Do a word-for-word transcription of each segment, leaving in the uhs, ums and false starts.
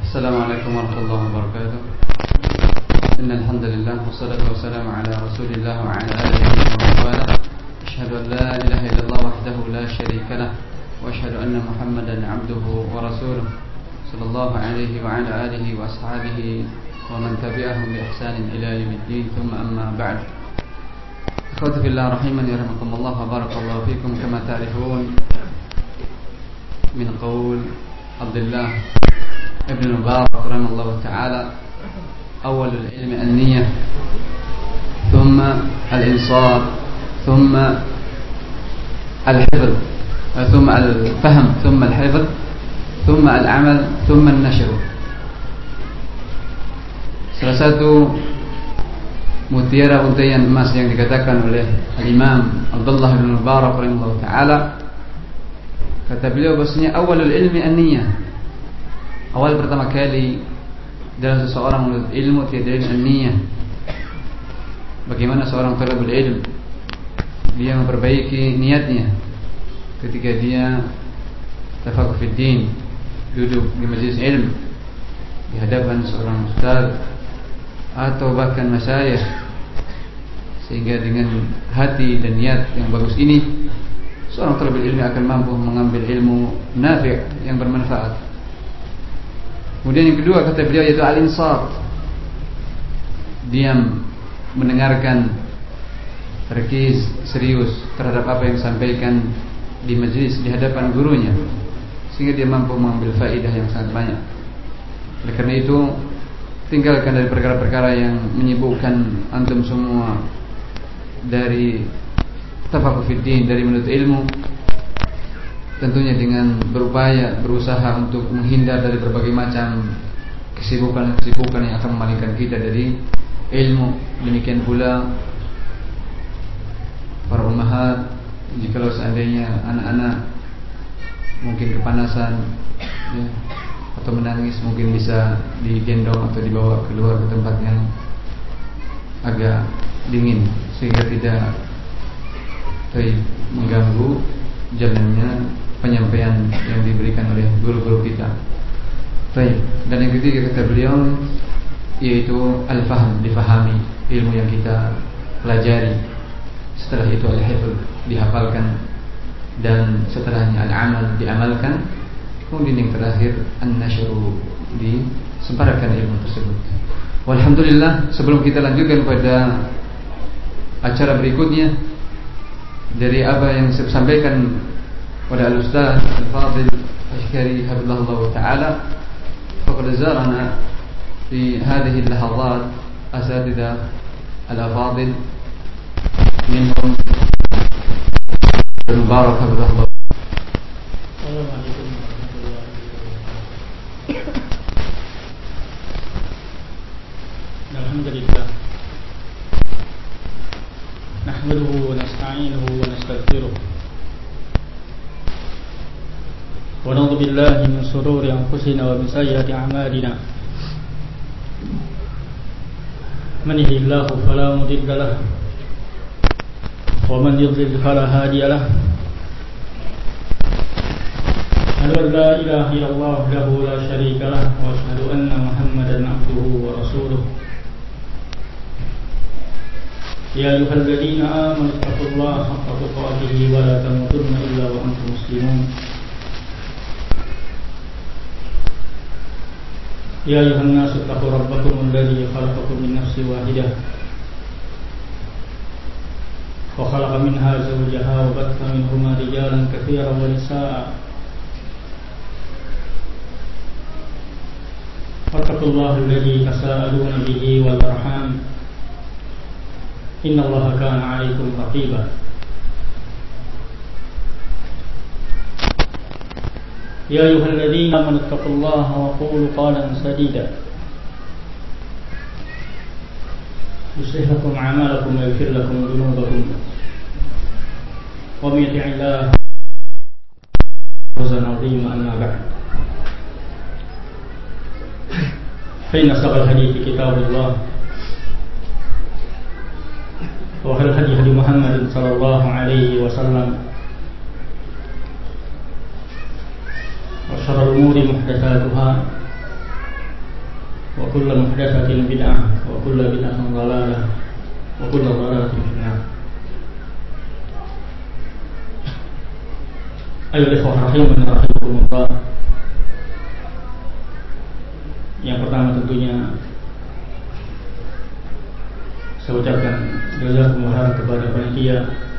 Assalamualaikum warahmatullahi wabarakatuh. Innal hamdalillah wassalatu wassalamu ala Rasulillah wa ala alihi wa man wala. Asyhadu an la ilaha illallah wahdahu la syarika lah wa asyhadu anna Muhammadan 'abduhu wa rasuluh sallallahu alaihi wa ala alihi wa ashabihi wa man tabi'ahum bi ihsanin ila yaumiddin. Thumma amma ba'd. Ikhwati fillah rahimani rahimakumullah wa barakallahu fikum. Kama ta'rifun min qaul Abdullah Ibn Mubarak rahimahullah ta'ala, awal al-ilmi an-niyah, thumma al-insat, thumma al-hifz, thumma al-fahm, thumma al-hifz, thumma al-amal, thumma al-nashr. Salah satu mutiara untayan emas yang dikatakan oleh Al-Imam Abdullah Ibn Mubarak rahimahullah ta'ala, kata beliau bahasanya awal al-ilmi an-niyah, awal pertama kali dalam seseorang menuntut ilmu tiada lain an-niyah. Bagaimana seorang talabul ilm dia memperbaiki niatnya ketika dia tafaqquh fid din, duduk di majlis ilmu di hadapan seorang ustaz atau bahkan masyayikh, sehingga dengan hati dan niat yang bagus ini seorang talabul ilmi akan mampu mengambil ilmu nafi' yang bermanfaat. Kemudian yang kedua kata beliau yaitu al-insat, diam, mendengarkan, terkis, serius terhadap apa yang disampaikan di majlis di hadapan gurunya, sehingga dia mampu mengambil faedah yang sangat banyak. Oleh karena itu, tinggalkan dari perkara-perkara yang menyibukkan antum semua dari tafaqquh fid din, dari menuntut ilmu, tentunya dengan berupaya, berusaha untuk menghindar dari berbagai macam kesibukan-kesibukan yang akan memalingkan kita dari ilmu. Demikian pula para ummahat, jikalau seandainya anak-anak mungkin kepanasan ya, atau menangis, mungkin bisa digendong atau dibawa keluar ke tempat yang agak dingin sehingga tidak terlalu mengganggu jalannya penyampaian yang diberikan oleh guru-guru kita. Baik. Dan yang ketiga kata beliau yaitu al-fahm, difahami ilmu yang kita pelajari. Setelah itu al-hifz, dihafalkan, dan setelahnya al-amal, diamalkan. Kemudian yang terakhir an-nashru, disebarkan ilmu tersebut. Walhamdulillah, sebelum kita lanjutkan pada acara berikutnya dari apa yang saya sampaikan pada al-Ustaz Al-Fadil Ashkari hafizahullah ta'ala, faqad zarana fi hadhihi al-lahazat asatidah al-afadil minhum al-Mubarak hafizahullah. Assalamualaikum warahmatullahi wabarakatuh. Alhamdulillah, nahmaduhu wa nasta'inuhu wa nastaghfiruh wa na'udzu billahi min shururi anfusina wa min sayyiati a'malina. Man yahdihillahu fala mudilla lahu wa man yudlil fala hadiya lahu. Asyhadu an la ilaha illallah wahdahu la syarika lahu wa asyhadu anna Muhammadan 'abduhu wa rasuluh. Ya ayyuhalladzina amanu taqullaha haqqa tuqatih wa la tamutunna illa wa antum muslimun. Ya ayuhan nasu taqu rabbakum alladhi khalaqakum min nafsin wahidah wa khalaqa minha zawjaha wa batha minhuma rijalan katsiran wa nisaa'a. Wattaqullaha alladhi tasaaluna bihi wal arham, innallaha kana 'alaykum raqiba. Ya ayyuhalladzina amanu taqullaha wa qulu qawlan sadida yuslih lakum a'malakum wa yaghfir lakum dhunubakum wa may yuti'illaha fawzan 'azima. Amma ba'd, fa inna asdaqal hadithi kitabullah wa khairal hadi hadi Muhammadin sallallahu alaihi wasallam wa syarrul umuri muhdatsatuha وكل محدثة بدعة وكل بدعة ضلالة وكل ضلالة في النار. Ayo ikhwah rahimani rahimakumullah. Yang pertama tentunya saya ucapkan jazakumullah khairan kepada panitia,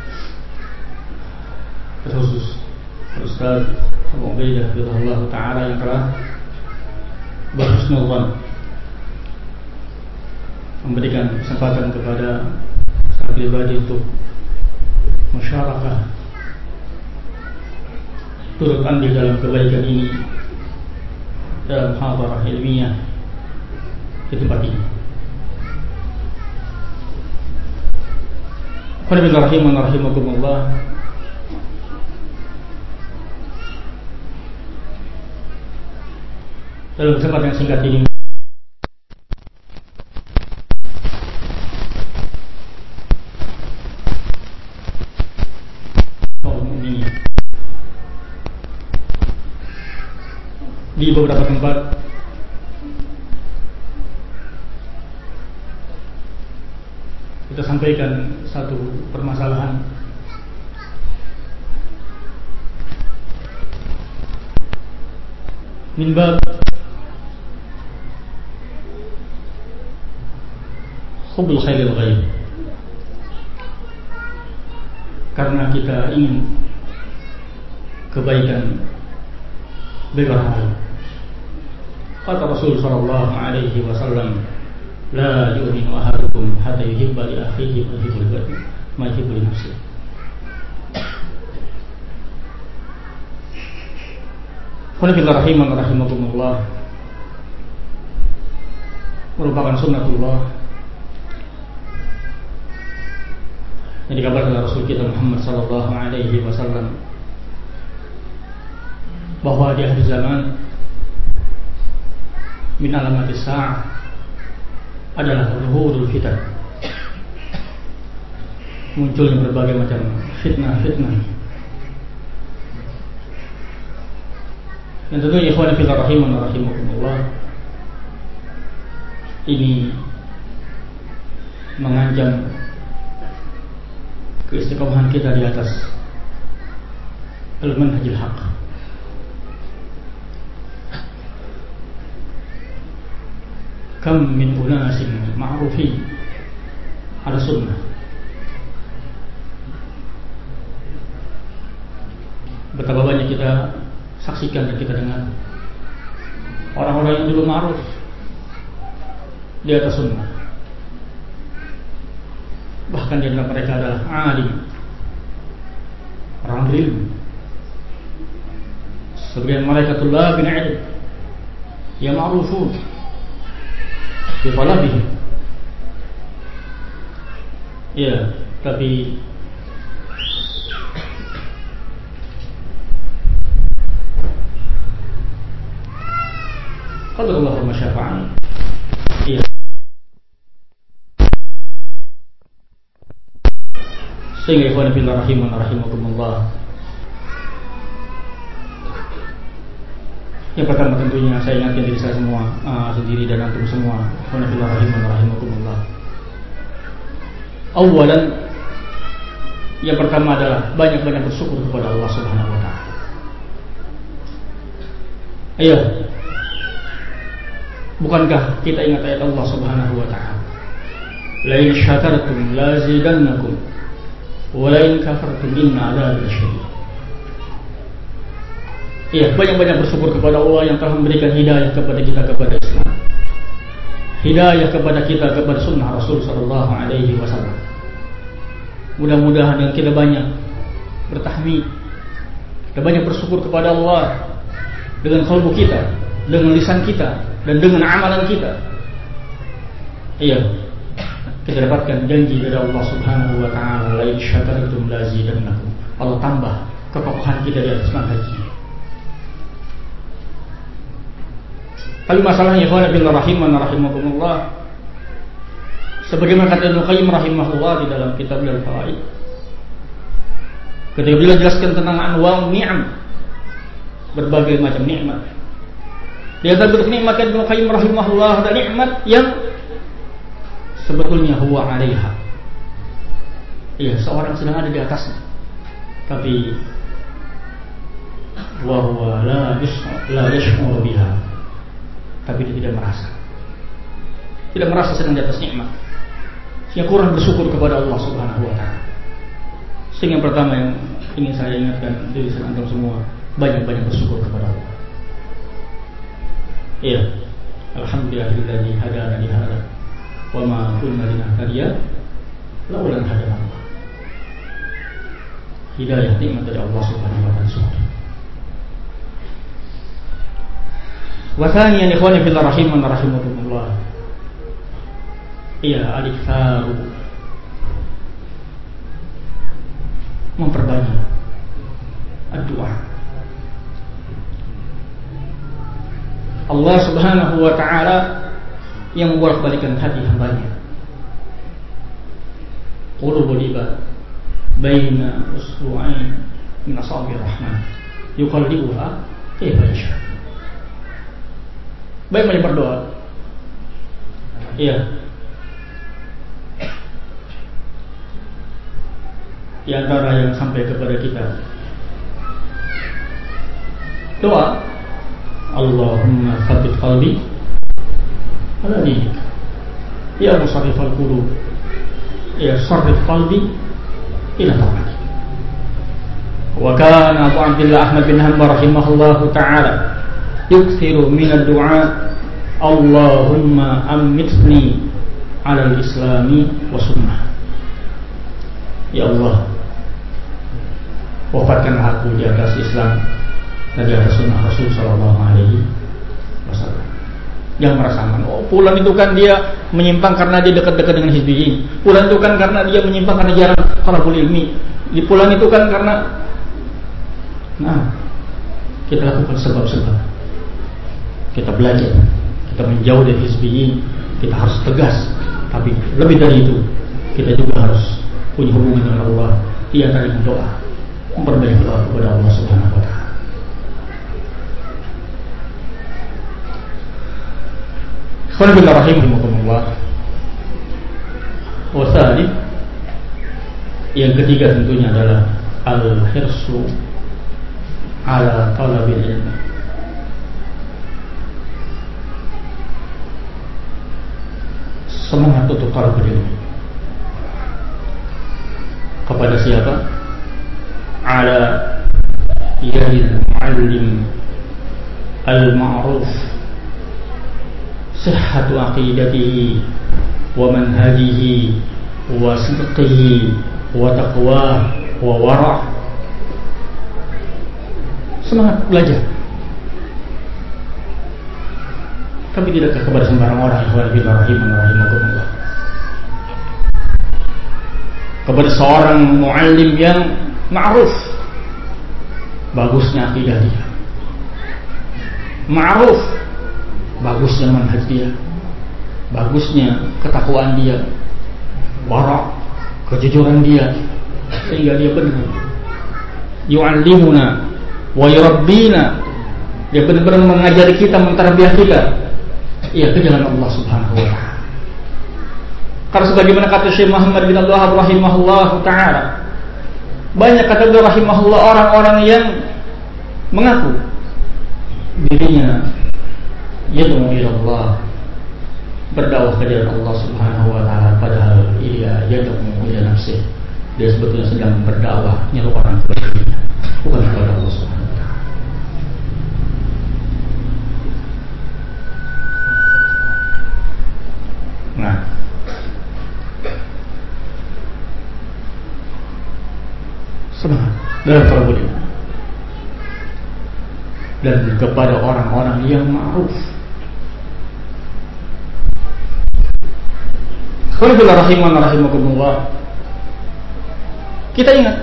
terkhusus Ustaz Abu Ubaidah Hafizahullah Ta'ala yang telah berhusnuzan memberikan kesempatan kepada saya pribadi untuk musyarakah turut andil dalam kebaikan ini dalam muhadarah ilmiah di tempat ini. Bismillahirrahmanirrahim. Rahimakumullah. Dalam kesempatan yang singkat ini di beberapa tempat kita sampaikan satu permasalahan min bab hubul khairil ghaib, karena kita ingin kebaikan bagi orang lain. Kata Rasul sallallahu alaihi wasallam, la yu'minu ahadukum hatta yuhibba li akhihi ma yuhibbu ma yuhibbu li nafsihi. Qul rahiman rahimakumullah. Merupakan sunnatullah yang dikabarkan oleh Rasul kita Muhammad sallallahu alaihi wasallam bahwa di akhir zaman min alamatis sa'ah adalah zuhurul fitan, munculnya berbagai macam fitnah-fitnah. Dan tentunya ikhwan fillah rahiman rahimakumullah, ini mengancam keistiqomahan kita di atas al-manhajil haqq. Kam min unasin ma'rufin ala sunnah. Betapa banyak kita saksikan dan kita dengar orang-orang yang dulu ma'ruf di atas sunnah, bahkan di antara mereka adalah alim, orang berilmu, sebagian mereka tulabin ilm yang ma'rufun di talabihim. Ya, tapi qadarullah wa masyafa'an. Iya. Sehingga ikhwan fillah rahiman rahimakumullah, yang pertama tentunya saya ingatkan diri saya semua, uh, sendiri dan antum semua, ikhwan fillah rahiman rahimakumullah. Awalan, yang pertama adalah banyak-banyak bersyukur kepada Allah Subhanahu wa taala. Ayo, bukankah kita ingat ayat Allah Subhanahu wa taala, la in syakartum la zidannakum wa la in kafartum inna adzabi lasyadid. Iya, banyak-banyak bersyukur kepada Allah yang telah memberikan hidayah kepada kita kepada Islam, hidayah kepada kita kepada sunnah Rasul sallallahu alaihi wasallam. Mudah-mudahan dengan kita banyak bertahmid, kita banyak bersyukur kepada Allah dengan qalbu kita, dengan lisan kita, dan dengan amalan kita. Iya, kita dapatkan janji dari Allah Subhanahu wa taala, la in syakartum la zidannakum. Allah tambah kekokohan kita di atas manhaj. Tapi masalahnya ikhwan fillah rahiman rahimakumullah, sebagaimana kata Ibnu Qayyim rahimahullah di dalam kitab Al-Fawaid, ketika beliau jelaskan tentang anwa' ni'am, berbagai macam nikmat, Di antara bentuk nikmat yang Ibnu Qayyim rahimahullah ada nikmat yang sebetulnya huwa 'alaiha. Iya, seorang sedang ada di atasnya. Tapi wa huwa la yash'ur la yash'ur biha. Tapi dia tidak merasa. Tidak merasa sedang di atas nikmat. Sehingga kurang bersyukur kepada Allah Subhanahu wa taala. Sehingga yang pertama yang ingin saya ingatkan diri saya antum semua, banyak-banyak bersyukur kepada Allah. Iya. Alhamdulillahilladzi hadana li hadza wa ma kunna linahtadiya laula an hadana Allah. Hidayah nikmat dari Allah Subhanahu wa taala. Wa thaniyan ikhwani fillah rahiman rahimakumullah. Iya, al-iktsaru memperbanyak doa. Allah Subhanahu wa taala yang membolak-balikkan hati hambanya. Qulubul ibad baina usbu'ain min asabi'ir rahman yuqallibuha kayfa yasha. Baik, mari berdoa. Iya. Di antara yang sampai kepada kita doa, Allahumma tsabbit qalbi ala dinik, ya musarrifal qulub, ya sarrif qalbi ila ta'atik. Wa kana Abu Abdillah Ahmad bin Hanbal rahimahullahu ta'ala yukthiru min ad-du'a Allahumma ammitni ala al-islami wa sunnah. Ya Allah, wafatkanlah aku di atas Islam dan di atas sunnah Rasul Sallallahu Alaihi Wasallam. Jangan merasa aman. Oh, pulan itu kan dia menyimpang karena dia dekat-dekat dengan hizbiyin. Pulan itu kan karena dia menyimpang karena jarang talabul ilmi. Di pulan itu kan karena, nah, kita lakukan sebab-sebab. Kita belajar, kita menjauh dari hizbiyin. Kita harus tegas. Tapi lebih dari itu, kita juga harus punya hubungan dengan Allah, di antara dengan doa, memperbanyak doa kepada Allah Subhanahu wa taala. Alhamdulillah rahimakumullah. Wasali yang ketiga tentunya adalah al-hirsu ala talabil ilmi. Semangat untuk talabul ilmi. Kepada siapa? Ala yadil muallim al-ma'ruf sihhatu aqidatihi wa manhajihi wa sidqihi wa taqwa wa wara'. Semangat belajar. Tapi tidak kepada sembarang orang, ikhwan fillah rahimakumullah. Kepada seorang muallim yang ma'ruf, bagusnya akidah dia, ma'ruf, bagusnya manhaj dia, bagusnya ketakwaan dia, wara', kejujuran dia, sehingga dia benar yu'allimuna wa yurabbina, dia benar-benar mengajari kita, mentarbiah kita, ya, ke jalan Allah Subhanahu wa taala. Karena sebagaimana kata Syekh Muhammad bin Abdul Wahhab rahimahullah ta'ala, banyak kata beliau rahimahullah orang-orang yang mengaku dirinya yad'u ila Allah, berdakwah ke jalan Allah Subhanahu wa taala, padahal ia yad'u ila nafsih, dia sebetulnya sedang berdakwah nyeru orang kepada dirinya, bukan kepada Allah Subhanahu wa taala. Nah, semangat dalam talabul ilmi dan kepada orang-orang yang ma'ruf. Alhamdulillah rahiman rahimakumullah. Kita ingat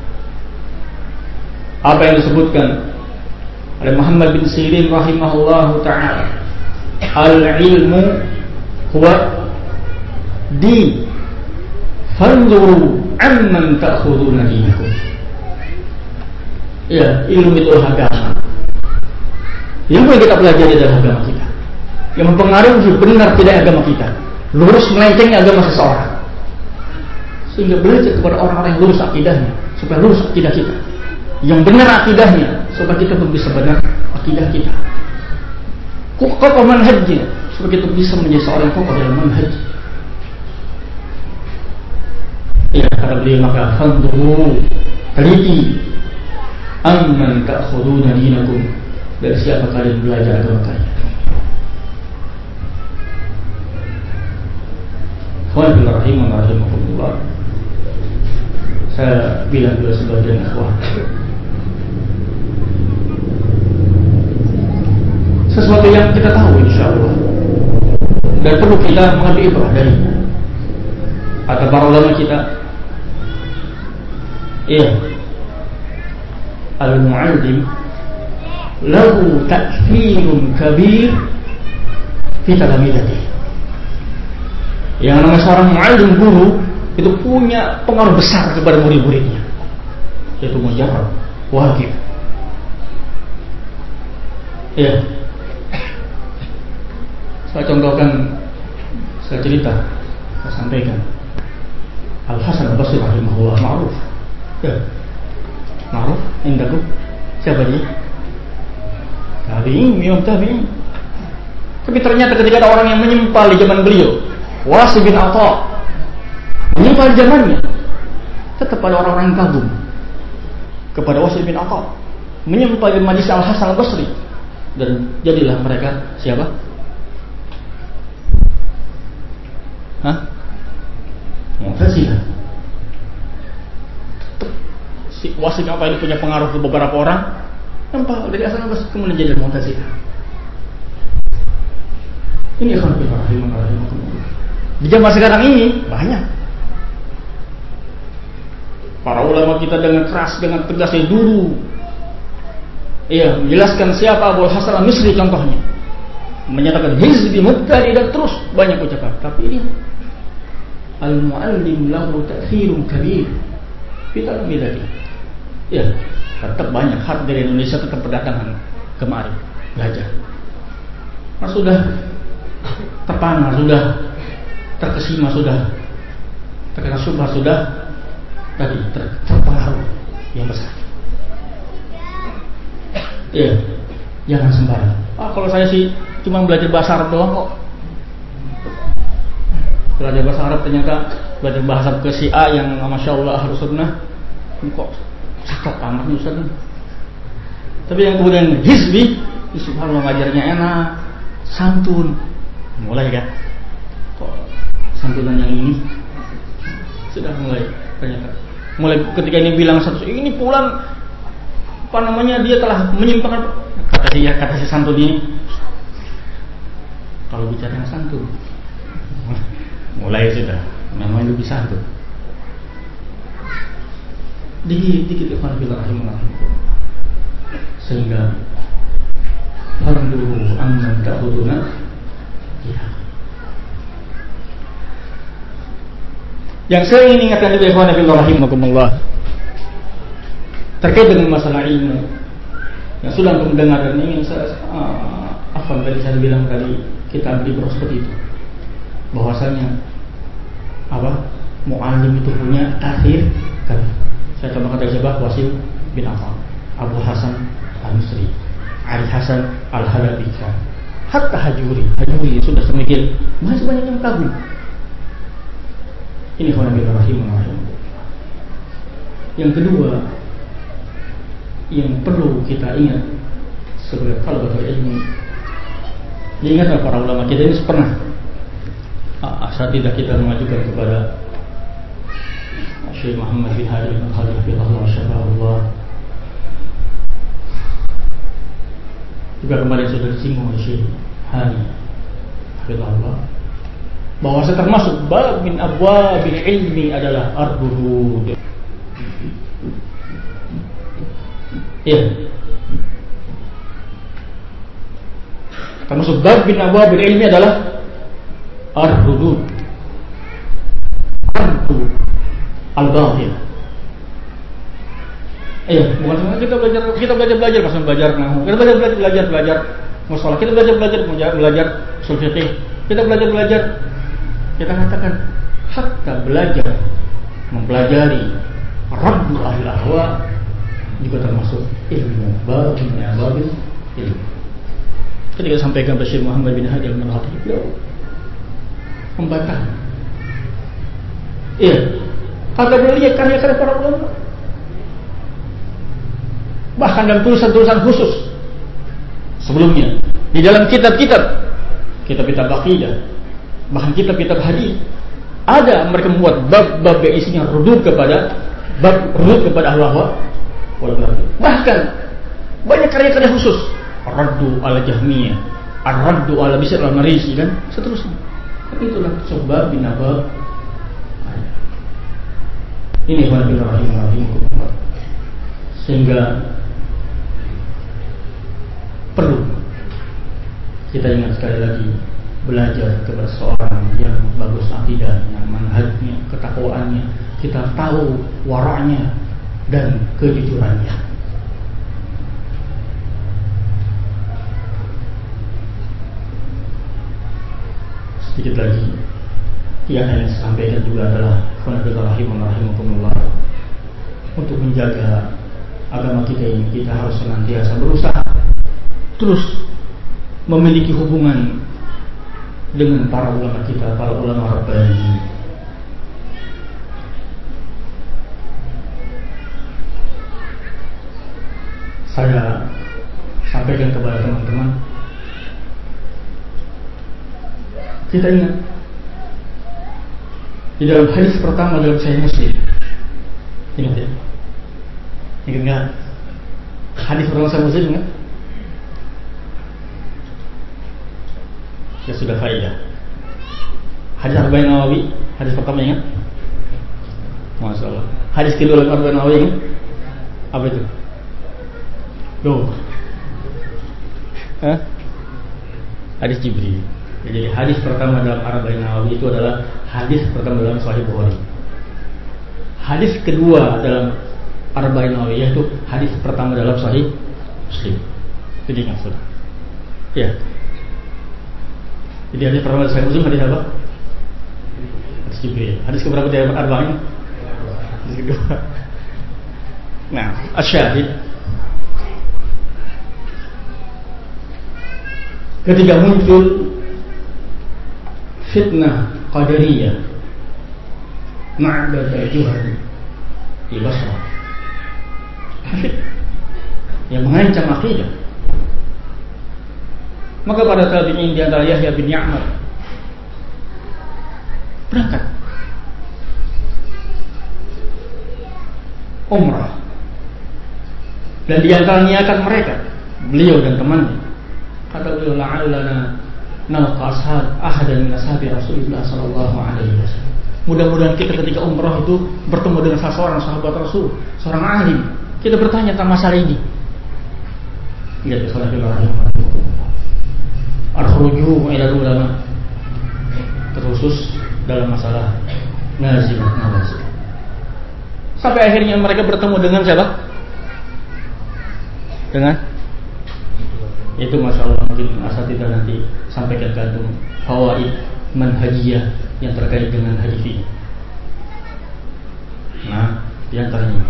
apa yang disebutkan oleh Muhammad bin Sirin rahimahullahu ta'ala, al-ilmu huwa din fanzuru amman ta'khuduna dinakum. Ya, ilmu itu agama. Ilmu yang kita pelajari adalah agama kita, yang mempengaruhi benar tidak agama kita, lurus melencengnya agama seseorang. Sehingga belajar kepada orang-orang yang lurus akidahnya, supaya lurus akidah kita, yang benar akidahnya, supaya kita pun bisa benar akidah kita. Kokoh manhajnya, supaya kita bisa menjadi seorang yang kokoh dalam manhaj. Ya, kata beliau, maka fanduru, teliti, amman ta'khuduna dinakum, dari siapa kalian belajar agama kalian. Alhamdulillah rahimahullah. Saya bilang juga sebagian ikhwan, sesuatu yang kita tahu insyaallah dan perlu kita mengambil ibrah darinya. Kata para ulama kita, iya, al-mu'allim lahu ta'thirun kabir fi talamidatihi. Yang namanya seorang mu'allim, guru, itu punya pengaruh besar kepada murid-muridnya, yaitu mujarrab, wajib. Ya, saya contohkan, saya cerita, saya sampaikan. Al-Hasan Al-Basri rahimahullah, ma'ruf. Ya, ma'ruf, indaku. Siapa dia? Tabi'in, minum tabi'in. Tapi ternyata ketika ada orang yang menyempal di zaman beliau, Wasil bin Atha, menyempal di zamannya, tetap ada orang-orang yang kagum kepada Wasil bin Atha, menyempal di majlis Al-Hasan Al-Basri, dan jadilah mereka siapa? Hah? Mu'tazilah. Si Wasil bin Atha ini punya pengaruh ke beberapa orang, nampak dari Hasan Al-Basri kemudian jadi Mu'tazilah. Ini ikhwan fillah rahimahullah. Di zaman sekarang ini banyak para ulama kita dengan keras, dengan tegasnya dulu, iya, menjelaskan siapa Abu Hasan Al-Misri contohnya, menyatakan hizbi mubtadi, dan terus banyak ucapan. Tapi ini al-mu'allim lahu ta'thirun kabir kita memiliki, ya, tetap banyak hak dari Indonesia tetap berdatangan kemari belajar. Nah, sudah terpana, sudah terkesima, sudah terkena syubhat, sudah tadi ter, terpengaruh yang besar. Ya, jangan sembarang. Ah, kalau saya sih cuma belajar bahasa Arab doang kok. Belajar bahasa Arab, ternyata belajar bahasa ke si A yang masya Allah harus sunnah, kok cakep amat nih Ustaz. Tapi yang kemudian hizbi, subhanallah ngajarnya enak, santun, mulai kan? Kok santunan yang ini sudah mulai ternyata mulai ketika ini bilang satu ini pulang apa namanya dia telah menyimpang, kata si ya kata si santun ini, kalau bicara yang santun mulai sudah memang lebih santun dikit-dikit ikhwan fillah rahimahullah, sehingga orang dulu amman ta'khuduna ya. Yang saya ingin ingatkan juga ikhwan fillah rahimakumullah terkait dengan masalah ilmu yang sudah mendengar, dan ingin saya uh, apa tadi saya bilang tadi, kita beri seperti itu, bahwasanya apa mu'allim itu punya ta'thir kan. Saya coba kata siapa? Wasil bin Atha, Abu Hasan Al-Misri, Ali Hasan Al-Halabi, hatta Hajuri Hajuri sudah semakin masih banyak yang kagum. Ini khawal kita rahimahullah. Yang kedua yang perlu kita ingat sebagai talabatul ilmi, diingatlah para ulama kita ini pernah asatidzah kita mengajukan kepada Syekh Muhammad bin Hadi bin Khalid bin Allah Syafa'ullah, juga kemarin sudah disinggung oleh Syekh Hani bin Allah, bahwa termasuk bab min abwabil ilmi adalah ar-ruhud. Ya, termasuk bab min abwabil ilmi adalah ar-ruhud, ar-ruhud al-batil. Iya, bukan cuma kita belajar, kita belajar belajar pas belajar nahu, kita belajar belajar belajar belajar mustalah, kita belajar belajar belajar belajar ushul fiqh, kita belajar belajar, kita katakan hatta belajar mempelajari raddu ahli ahwa juga termasuk ilmu babin babin ilmu. Ketika sampaikan kepada Syekh Muhammad bin Hadi al-Marhati, beliau membantah. Iya, kata beliau lihat karya-karya para ulama. Bahkan dalam tulisan-tulisan khusus sebelumnya, di dalam kitab-kitab, kitab-kitab akidah, bahkan kitab-kitab hadis, ada mereka membuat bab-bab yang isinya rudud kepada bab rudud kepada ahwa wal batil. Bahkan banyak karya-karya khusus, ar-raddu ala Jahmiyah, ar-raddu ala Bishr al-Marisi dan seterusnya. Tapi itulah sebab binabab. Ini bismillahirrahmanirrahim. Sehingga perlu kita ingat sekali lagi, belajar kepada seorang yang bagus akidahnya, manhajnya, ketakwaannya, kita tahu waraknya dan kejujurannya. Sedikit lagi yang saya sampaikan juga adalah Bismillahirrahmanirrahim, untuk menjaga agama kita ini, kita harus senantiasa berusaha terus memiliki hubungan dengan para ulama kita, para ulama rabbani. Saya sampaikan kepada teman-teman, kita ingat di dalam hadis pertama dalam Sahih Muslim, ingat ya, ingat nggak? Hadis pertama Sahih Muslim ingat? Ya sudah faedah. Hadis Arba'in Nawawi, hadis pertama ingat? Masya Allah. Hadis kedua dalam Arba'in Nawawi ingat? Apa itu? Loh. Hah? Hadis Jibril. Jadi hadis pertama dalam Arba'in Nawawi itu adalah hadis pertama dalam Sahih Bukhari. Hadis kedua dalam Arba'in Nawawi yaitu hadis pertama dalam Sahih Muslim. Jadi ingat sudah. Ya. Jadi hadis pertama Sahih Muslim hadis apa? Hadis Jibril. Hadis keberapa dari Arba'in? Hadis kedua. Nah, asyahid. Ketika muncul fitnah Qadariyah, Ma'bad al-Juhani di Basrah, yang mengancam akidah, maka pada tabi'in di antara Yahya bin Ya'mar berangkat umrah, dan di antara niatan mereka, beliau dan temannya, kata beliau, la'allana nalqa ashab ahadan min ashabi Rasulullah sallallahu alaihi wasallam. Mudah-mudahan kita ketika umrah itu bertemu dengan salah seorang sahabat Rasul, seorang alim. Kita bertanya tentang masalah ini. Lihat Bismillahirrahmanirrahim. Al-khuruju ila ulama, terkhusus dalam masalah nazil nawazil. Sampai akhirnya mereka bertemu dengan siapa? Dengan itu, masya Allah, mungkin asatidzah nanti sampaikan ke antum fawaid manhajiyah yang terkait dengan hadis ini. Nah, di antaranya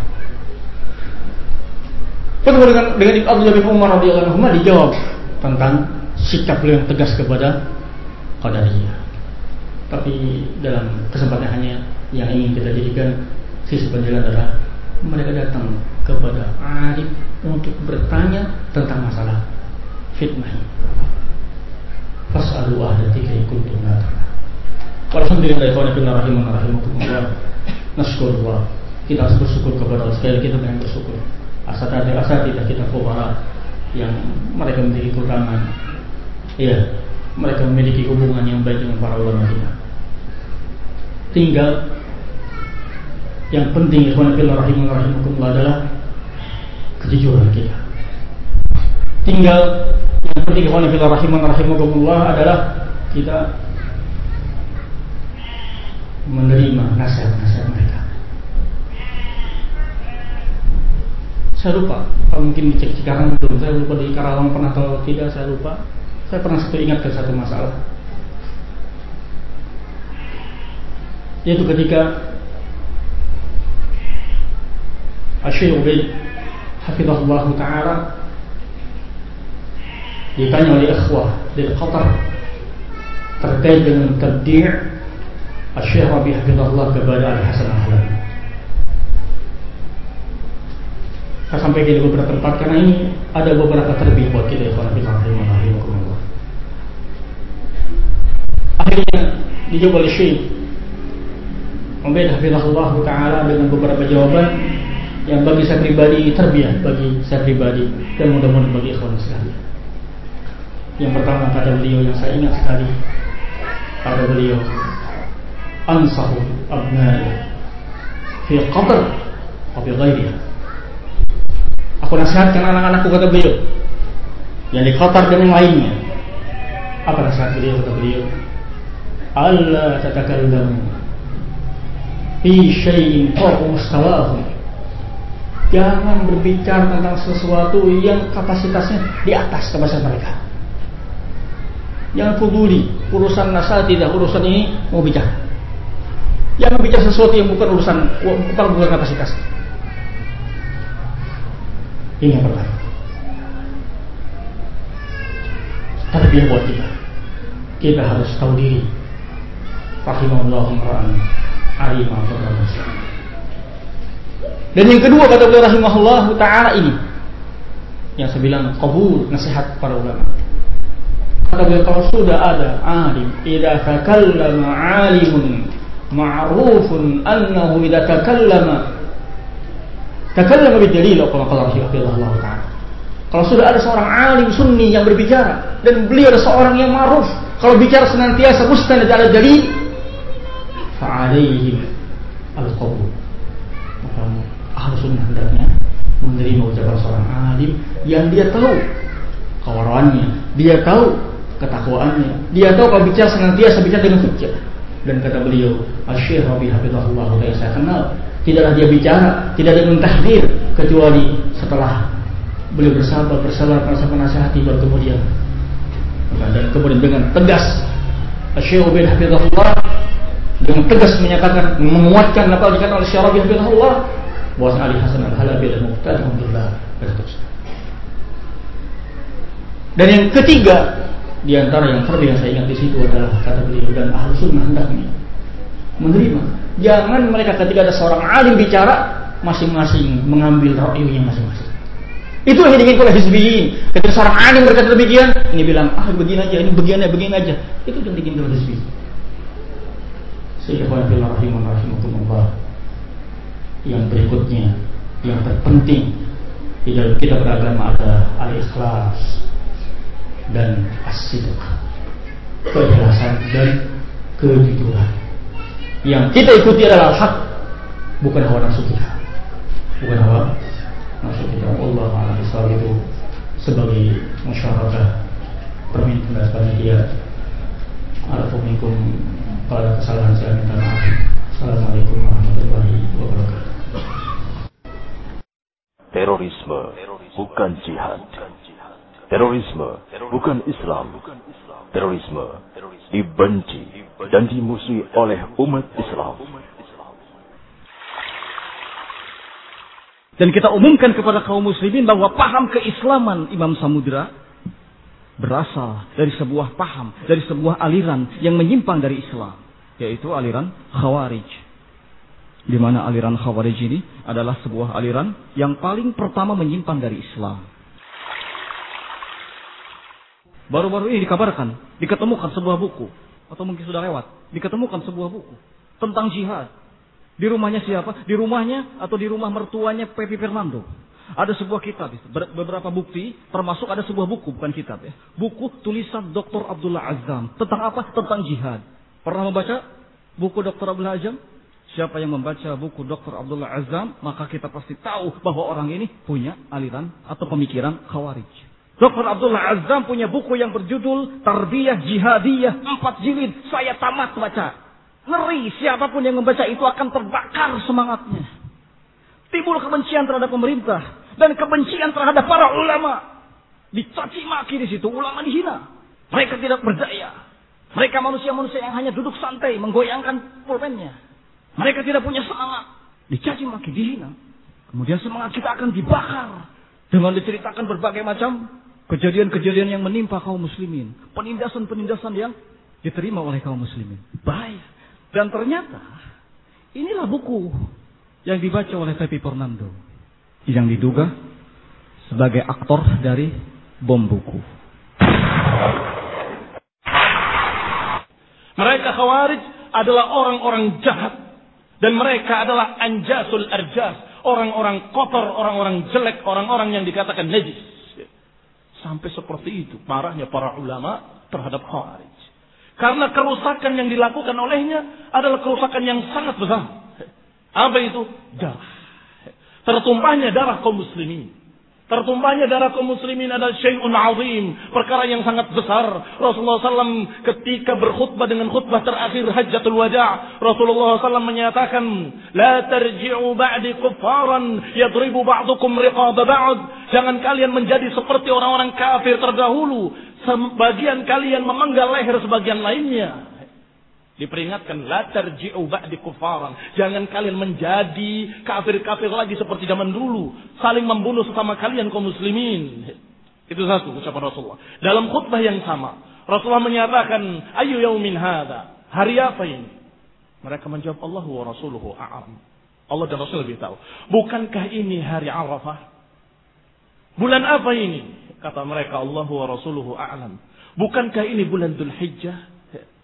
bertemu dengan dengan Abdullah bin Umar radhiyallahu anhu, dijawab tentang sikap beliau yang tegas kepada Qadariyah. Tapi dalam kesempatan hanya yang ingin kita jadikan sisi penjelasan adalah mereka datang kepada alim untuk bertanya tentang masalah fitnah. Fas'alu ahla dzikri kuntum la ta'lamun. Alhamdulillah, rahimakumullah. Nasykurullah. Kita harus bersyukur kepada Allah. Sekali kita banyak bersyukur. Asatidzah kita fuqara yang mereka memiliki keutamaan. Iya, mereka memiliki hubungan yang baik dengan para ulama kita. Tinggal yang penting ikhwan fillah rahimakumullah adalah kejujuran kita. Tinggal yang penting ikhwan fillah rahimakumullah adalah kita menerima nasihat-nasihat mereka. Saya lupa, kalau mungkin dicek Cikarang belum, saya lupa di Karawang pernah atau tidak, saya lupa. Saya pernah satu ingat ke satu masalah, yaitu ketika Asy-Syaikh Ubaid hafizahullah ta'ala ditanya oleh ikhwah di Qatar terkait dengan tabdi' Asy-Syaikh Rabi' hafizahullah kepada Ali Hasan Al-Halabi. Saya sampaikan di beberapa tempat karena ini ada beberapa terbih buat kita, ikhwan fillah rahimakumullah. Akhirnya dijawab oleh Syekh Ubaid hafizahullah ta'ala dengan beberapa jawaban yang bagi saya pribadi terbiah, bagi saya pribadi dan mudah-mudahan bagi ikhwan sekalian. Yang pertama kata beliau yang saya ingat sekali, kata beliau, ansahu abnai fi Qatar wa fi ghairiha. Aku nasihatkan anak-anakku, kata beliau, yang di Qatar dan yang lainnya. Apa nasihat beliau? Kata beliau, alla tatakallamu fi syai'in fawqa mustawahum. Jangan berbicara tentang sesuatu yang kapasitasnya di atas kapasitas mereka. Jangan peduli urusan nasal tidak, urusan ini mau bicara. Jangan bicara sesuatu yang bukan urusan, bukan bukan kapasitas. Ini yang pertama. Terbiah buat kita. Kita harus tahu diri. Rahimahullahu ra'an alimah beragama. Dan yang kedua kata beliau rahimahullahu ta'ala ini, yang saya bilang qabul nasihat para ulama. Kata beliau, kalau sudah ada alim, idza takallama alimun ma'rufun annahu idza takallama takallama bidalil, kalau kalau Allah Ta'ala. Kalau sudah ada seorang alim sunni yang berbicara dan beliau adalah seorang yang ma'ruf, kalau bicara senantiasa mustanad ala dalil, fa'alaihim al-qabul. Maka ahlu sunnah hendaknya menerima ucapan seorang alim yang dia tahu kewaraannya, dia tahu ketakwaannya, dia tahu kalau bicara senantiasa bicara dengan hujjah. Dan kata beliau, Asy-Syaikh Rabi' hafizahullah ta'ala, saya kenal, tidaklah dia bicara, tidak ada mentahdir kecuali setelah beliau bersabar, bersabar, merasa menasihati, baru kemudian dan kemudian dengan tegas Asy-Syaikh Ubaid hafizahullah dengan tegas menyatakan, menguatkan apa yang dikatakan oleh Syekh Rabi' hafizahullah bahwa Ali Hasan Al-Halabi adalah mubtadi'un billah. Dan yang ketiga di antara yang terlebih yang saya ingat di situ adalah kata beliau, dan ahlu sunnah hendaknya menerima. Jangan mereka ketika ada seorang alim bicara, masing-masing mengambil ra'yunya masing-masing. Itu yang diinginkan oleh hizbiyin. Ketika seorang alim berkata demikian, ini bilang, ah begini aja, ini begini, begini aja. Itu yang diinginkan oleh hizbiyin. Sehingga rahimakumullah, yang berikutnya, yang terpenting di dalam kita beragama ada al-ikhlas dan as-sidq, keikhlasan dan kejujuran. Yang kita ikuti adalah hak, bukan hawa nafsu kita, bukan hawa nafsu kita. Allah a'lam bishawab. Itu sebagai musyarakah permintaan dan panitia. Assalamualaikum, pada kesalahan saya minta maaf. Assalamualaikum warahmatullahi wabarakatuh. Terorisme bukan jihad. Terorisme bukan Islam. Terorisme dibenci dan dimusuhi oleh umat Islam. Dan kita umumkan kepada kaum muslimin bahwa paham keislaman Imam Samudra berasal dari sebuah paham, dari sebuah aliran yang menyimpang dari Islam, yaitu aliran Khawarij. Di mana aliran Khawarij ini adalah sebuah aliran yang paling pertama menyimpang dari Islam. Baru-baru ini dikabarkan, diketemukan sebuah buku, atau mungkin sudah lewat, diketemukan sebuah buku tentang jihad. Di rumahnya siapa? Di rumahnya atau di rumah mertuanya Pepi Fernando. Ada sebuah kitab, beberapa bukti, termasuk ada sebuah buku, bukan kitab ya. Buku tulisan Doktor Abdullah Azzam. Tentang apa? Tentang jihad. Pernah membaca buku Doktor Abdullah Azzam? Siapa yang membaca buku Doktor Abdullah Azzam, maka kita pasti tahu bahwa orang ini punya aliran atau pemikiran Khawarij. Doktor Abdullah Azzam punya buku yang berjudul Tarbiyah Jihadiyah, empat jilid. Saya tamat baca. Ngeri, siapapun yang membaca itu akan terbakar semangatnya. Timbul kebencian terhadap pemerintah dan kebencian terhadap para ulama. Dicaci maki di situ, ulama dihina. Mereka tidak berdaya. Mereka manusia-manusia yang hanya duduk santai menggoyangkan pulpennya. Mereka tidak punya semangat. Dicaci maki, dihina. Kemudian semangat kita akan dibakar dengan diceritakan berbagai macam kejadian-kejadian yang menimpa kaum muslimin, penindasan-penindasan yang diterima oleh kaum muslimin. Baik. Dan ternyata inilah buku yang dibaca oleh Pepi Fernando yang diduga sebagai aktor dari bom buku. Mereka Khawarij adalah orang-orang jahat dan mereka adalah anjasul arjas, orang-orang kotor, orang-orang jelek, orang-orang yang dikatakan najis. Sampai seperti itu marahnya para ulama terhadap Khawarij. Karena kerusakan yang dilakukan olehnya adalah kerusakan yang sangat besar. Apa itu? Darah. Tertumpahnya darah kaum muslimin. Tertumpahnya darah kaum muslimin adalah syai'un azim, perkara yang sangat besar. Rasulullah shallallahu alaihi wasallam ketika berkhutbah dengan khutbah terakhir Hajjatul Wada', Rasulullah shallallahu alaihi wasallam menyatakan, "La tarji'u ba'di kuffaran yadribu ba'dukum riqaba ba'd." Jangan kalian menjadi seperti orang-orang kafir terdahulu, sebagian kalian memenggal leher sebagian lainnya. Diperingatkan, la tarji'u ba'di kufaran. Jangan kalian menjadi kafir-kafir lagi seperti zaman dulu, saling membunuh sesama kalian kaum muslimin. Itu satu ucapan Rasulullah. Dalam khutbah yang sama, Rasulullah menyatakan, ayu yaumin hadza? Hari apa ini? Mereka menjawab, Allah wa rasuluhu a'lam. Allah dan Rasul lebih tahu. Bukankah ini hari Arafah? Bulan apa ini? Kata mereka, Allah wa rasuluhu a'lam. Bukankah ini bulan Dzulhijjah?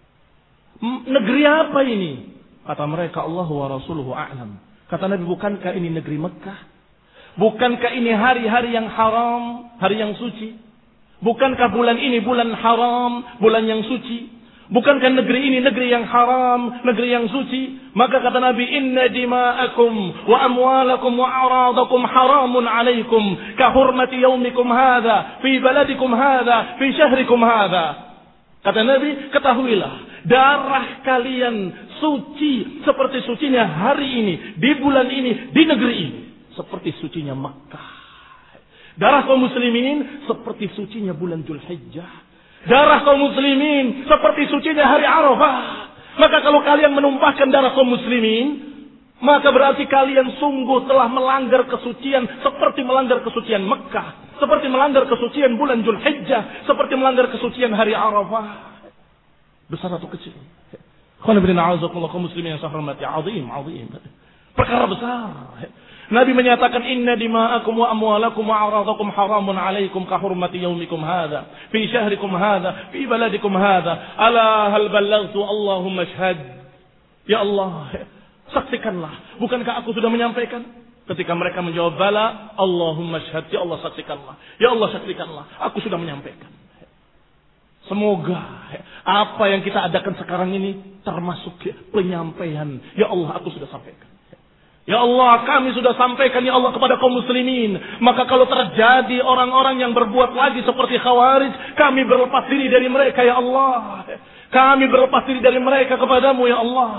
Negeri apa ini? Kata mereka, Allah wa rasuluhu a'lam. Kata Nabi, bukankah ini negeri Mekah? Bukankah ini hari-hari yang haram, hari yang suci? Bukankah bulan ini bulan haram, bulan yang suci? Bukankah negeri ini negeri yang haram, negeri yang suci? Maka kata Nabi, inna dima'akum wa amwalakum wa aradakum haramun alaikum ka hurmati yaumikum hadha fi baladikum hadha fi syahrikum hadha. Kata Nabi, ketahuilah, darah kalian suci seperti sucinya hari ini, di bulan ini, di negeri ini. Seperti sucinya Makkah. Darah kaum muslimin seperti sucinya bulan Dzulhijjah. Darah kaum muslimin seperti sucinya hari Arafah. Maka kalau kalian menumpahkan darah kaum muslimin, maka berarti kalian sungguh telah melanggar kesucian seperti melanggar kesucian Mekah, seperti melanggar kesucian bulan Dzulhijjah, seperti melanggar kesucian hari Arafah. Besar atau kecil? Khana bin a'azakumullah kaum muslimin yang saya hormati, azim, azim. Perkara besar. Nabi menyatakan, inna dima'akum wa amwalakum wa aradakum haramun alaikum ka hurmati yaumikum hadha fi syahrikum hadha fi baladikum hadha ala hal ballaghtu Allahumma shahad. Ya Allah, saksikanlah, bukankah aku sudah menyampaikan? Ketika mereka menjawab bala, Allahumma shahad, ya Allah saksikanlah, ya Allah saksikanlah, aku sudah menyampaikan. Semoga apa yang kita adakan sekarang ini termasuk penyampaian. Ya Allah, aku sudah sampaikan. Ya Allah, kami sudah sampaikan ya Allah kepada kaum muslimin. Maka kalau terjadi orang-orang yang berbuat lagi seperti Khawarij, kami berlepas diri dari mereka ya Allah. Kami berlepas diri dari mereka kepadamu ya Allah.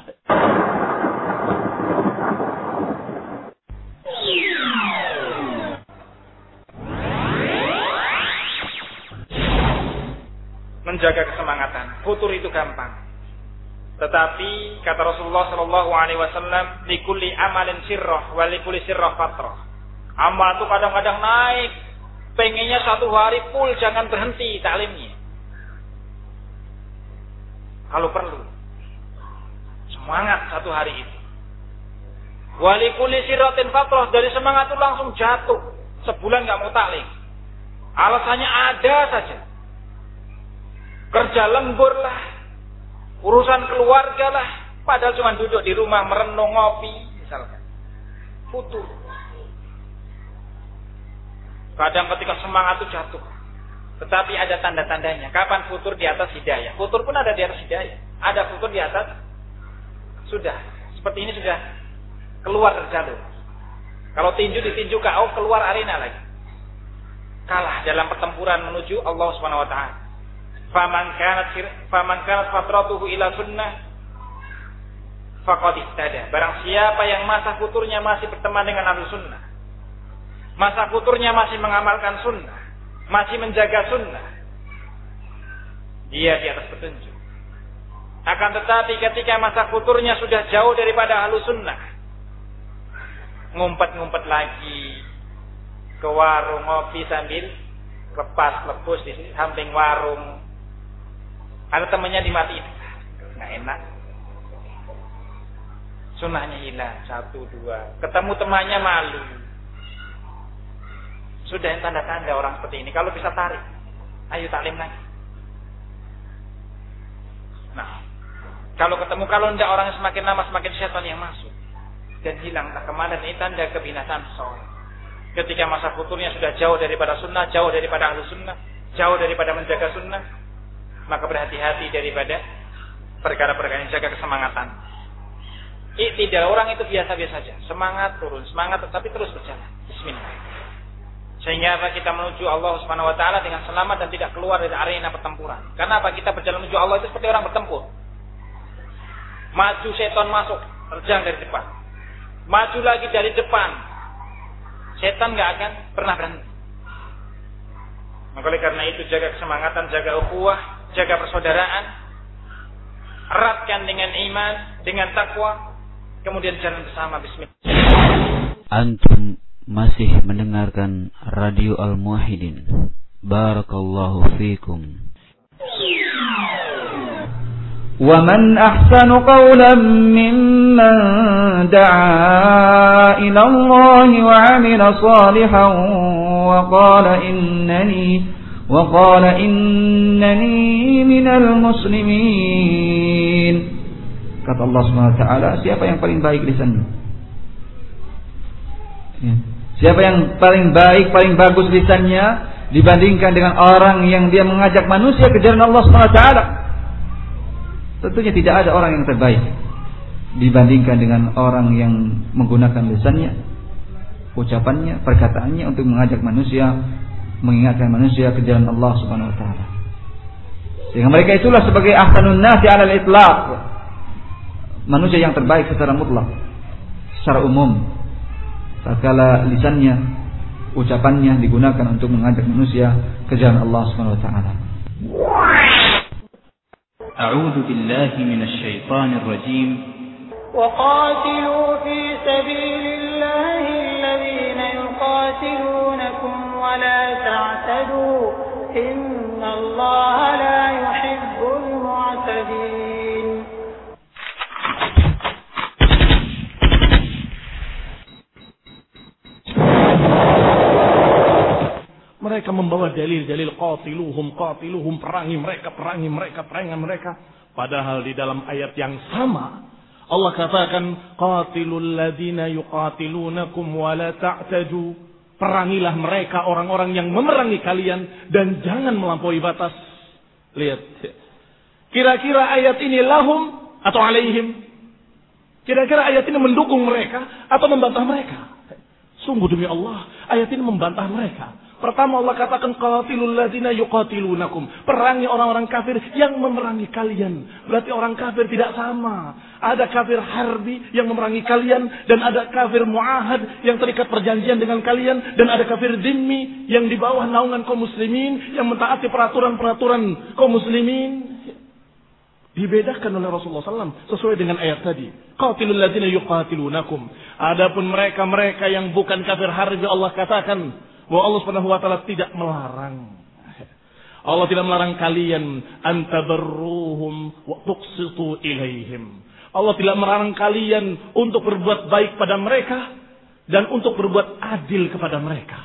Menjaga kesemangatan, futur itu gampang. Tetapi kata Rasulullah Shallallahu Alaihi Wasallam, likulli amalin sirroh, walikuli sirroh fatroh. Amal itu kadang-kadang naik, pengennya satu hari full, jangan berhenti taklimnya. Kalau perlu, semangat satu hari itu. Walikuli sirrotin fatroh, dari semangat itu langsung jatuh, sebulan nggak mau taklim. Alasannya ada saja. Kerja lembur lah, urusan keluarga lah, padahal cuma duduk di rumah merenung ngopi misalkan. Futur. Kadang ketika semangat itu jatuh. Tetapi ada tanda-tandanya. Kapan futur di atas hidayah? Futur pun ada di atas hidayah. Ada futur di atas. Sudah. Seperti ini sudah keluar dari jalur. Kalau tinju ditinju K O, keluar arena lagi. Kalah dalam pertempuran menuju Allah Subhanahu wa taala. Faman kanat faman kanat fatratuhu ila sunnah faqad ihtada. Barang siapa yang masa futurnya masih berteman dengan ahlu sunnah, masa futurnya masih mengamalkan sunnah, masih menjaga sunnah, dia di atas petunjuk. Akan tetapi ketika masa futurnya sudah jauh daripada ahlu sunnah, ngumpet-ngumpet lagi ke warung ngopi sambil lepas lepus di samping warung, ada temannya dimatiin, nggak enak, sunnahnya hilang satu dua, ketemu temannya malu. Sudah yang tanda-tanda orang seperti ini. Kalau bisa tarik, ayo taklim lagi. Nah, kalau ketemu, kalau tidak, orang semakin lama semakin syaitan yang masuk dan hilang tak kemana. Ini tanda kebinasaan seseorang. Ketika masa futurnya sudah jauh daripada sunnah, jauh daripada ahlu sunnah, jauh daripada menjaga sunnah, maka berhati-hati daripada perkara-perkara yang jaga kesemangatan. Tidak, orang itu biasa-biasa saja, semangat turun, semangat tetapi terus berjalan. Bismillah. Sehingga kita menuju Allah Subhanahu wa taala dengan selamat dan tidak keluar dari arena pertempuran. Karena apa? Kita berjalan menuju Allah itu seperti orang bertempur. Maju setan masuk, terjang dari depan. Maju lagi dari depan. Setan enggak akan pernah berhenti. Maka oleh karena itu jaga kesemangatan, jaga ukhuwah, jaga persaudaraan. Eratkan dengan iman, dengan takwa, kemudian jalan bersama. Bismillah. Antum masih mendengarkan Radio Al-Muwahhidin. Barakallahu fikum. Wa man ahsanu qawlan mimman da'a ila Allah wa 'amila salihan wa qala innani wa qala innani minal muslimin. Kata Allah Subhanahu wa taala, siapa yang paling baik lisannya? Ya. Siapa yang paling baik, paling bagus lisannya dibandingkan dengan orang yang dia mengajak manusia ke jalan Allah Subhanahu wa taala? Tentunya tidak ada orang yang terbaik dibandingkan dengan orang yang menggunakan lisannya, ucapannya, perkataannya untuk mengajak manusia, mengingatkan manusia ke jalan Allah Subhanahu wa taala. Sehingga mereka itulah sebagai ahsanun nasi 'alal itlaq, manusia yang terbaik secara mutlak, secara umum. Tatkala lisannya, ucapannya digunakan untuk mengajak manusia ke jalan Allah Subhanahu wa taala. A'udzu billahi minasy syaithanir rajim. Wa qatilu fi sabilillahi alladhina yuqatilunakum wa la ta'tadu innallaha la yuhibbul mu'tadin. Mereka membawa dalil-dalil qatiluhum, qatiluhum, perangi mereka, perangi mereka, perangi mereka. Padahal di dalam ayat yang sama Allah katakan qatilul ladzina yuqatilunakum wa la ta'tadu. Perangilah mereka, orang-orang yang memerangi kalian, dan jangan melampaui batas. Lihat. Kira-kira ayat ini lahum atau alaihim? Kira-kira ayat ini mendukung mereka atau membantah mereka? Sungguh demi Allah, ayat ini membantah mereka. Pertama Allah katakan qatilul ladzina yuqatilunakum, perangi orang-orang kafir yang memerangi kalian. Berarti orang kafir tidak sama. Ada kafir harbi yang memerangi kalian, dan ada kafir muahad yang terikat perjanjian dengan kalian, dan ada kafir dhimmi yang di bawah naungan kaum muslimin yang mentaati peraturan-peraturan kaum muslimin. Dibedakan oleh Rasulullah sallallahu alaihi wasallam sesuai dengan ayat tadi. Qatilul ladzina yuqatilunakum. Adapun mereka-mereka yang bukan kafir harbi, Allah katakan bahwa Allah Subhanahu wa taala tidak melarang. Allah tidak melarang kalian antabarruhum wa tuqsitu ilaihim. Allah tidak melarang kalian untuk berbuat baik pada mereka dan untuk berbuat adil kepada mereka.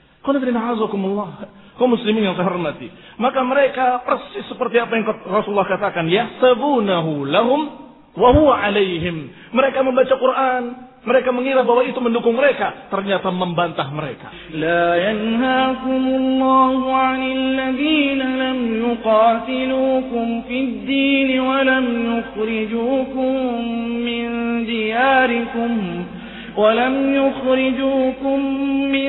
Kaum muslimin yang saya hormati, maka mereka persis seperti apa yang Rasulullah katakan, yahsabunahu lahum wa huwa alaihim. Mereka membaca Quran, mereka mengira bahwa itu mendukung mereka, ternyata membantah mereka. La yanhaakumullahu 'anil ladzina lam yuqatilukum fid din wa lam yukhrijukum min diyarikum wa lam yukhrijukum min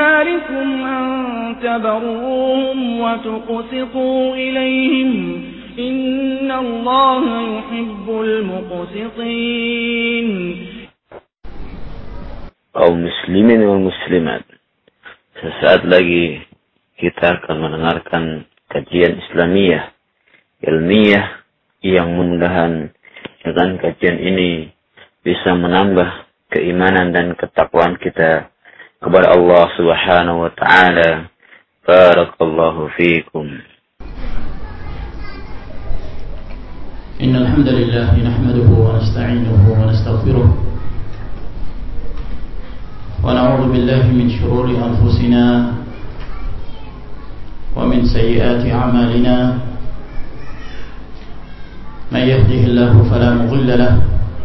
diyarikum an tabarruhum wa tuqsitu ilaihim إن الله يحب المقسطين. Kaum muslimin wal muslimat, sesaat lagi kita akan mendengarkan kajian Islamiyah ilmiah yang mudah-mudahan dengan kajian ini bisa menambah keimanan dan ketakwaan kita kepada Allah Subhanahu wa taala. Barakallahu fiikum. Innal hamdalillah nahmaduhu wa nasta'inuhu wa nastaghfiruh wa na'udzu billahi min shururi anfusina wa min sayyiati a'malina. Man yahdihillahu fala mudilla lahu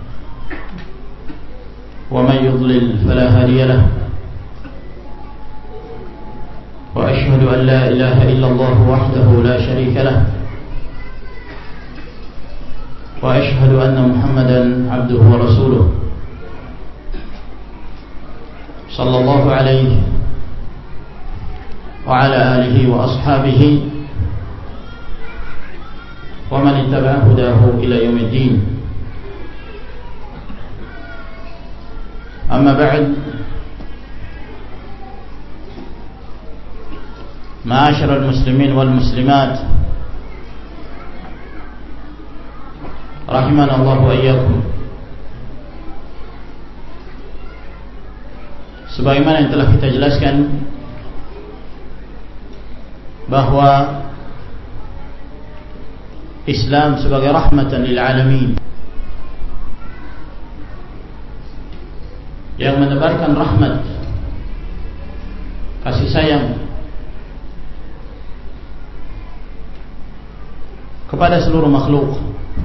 wa man yudlil fala hadiya lahu. Wa ashhadu an la ilaha illallah wahdahu la sharika lahu wa ashhadu anna Muhammadan abduhu wa rasuluh sallallahu alaihi wa ala alihi wa ashabihi wa man ittaba'a hudahu ila yaumiddin. Amma ba'd, ma'asyiral muslimin wal muslimat rahimanallahu wa iyyakum. Sebagaimana yang telah kita jelaskan bahwa Islam sebagai rahmatan lil alamin yang menebarkan rahmat, kasih sayang kepada seluruh makhluk.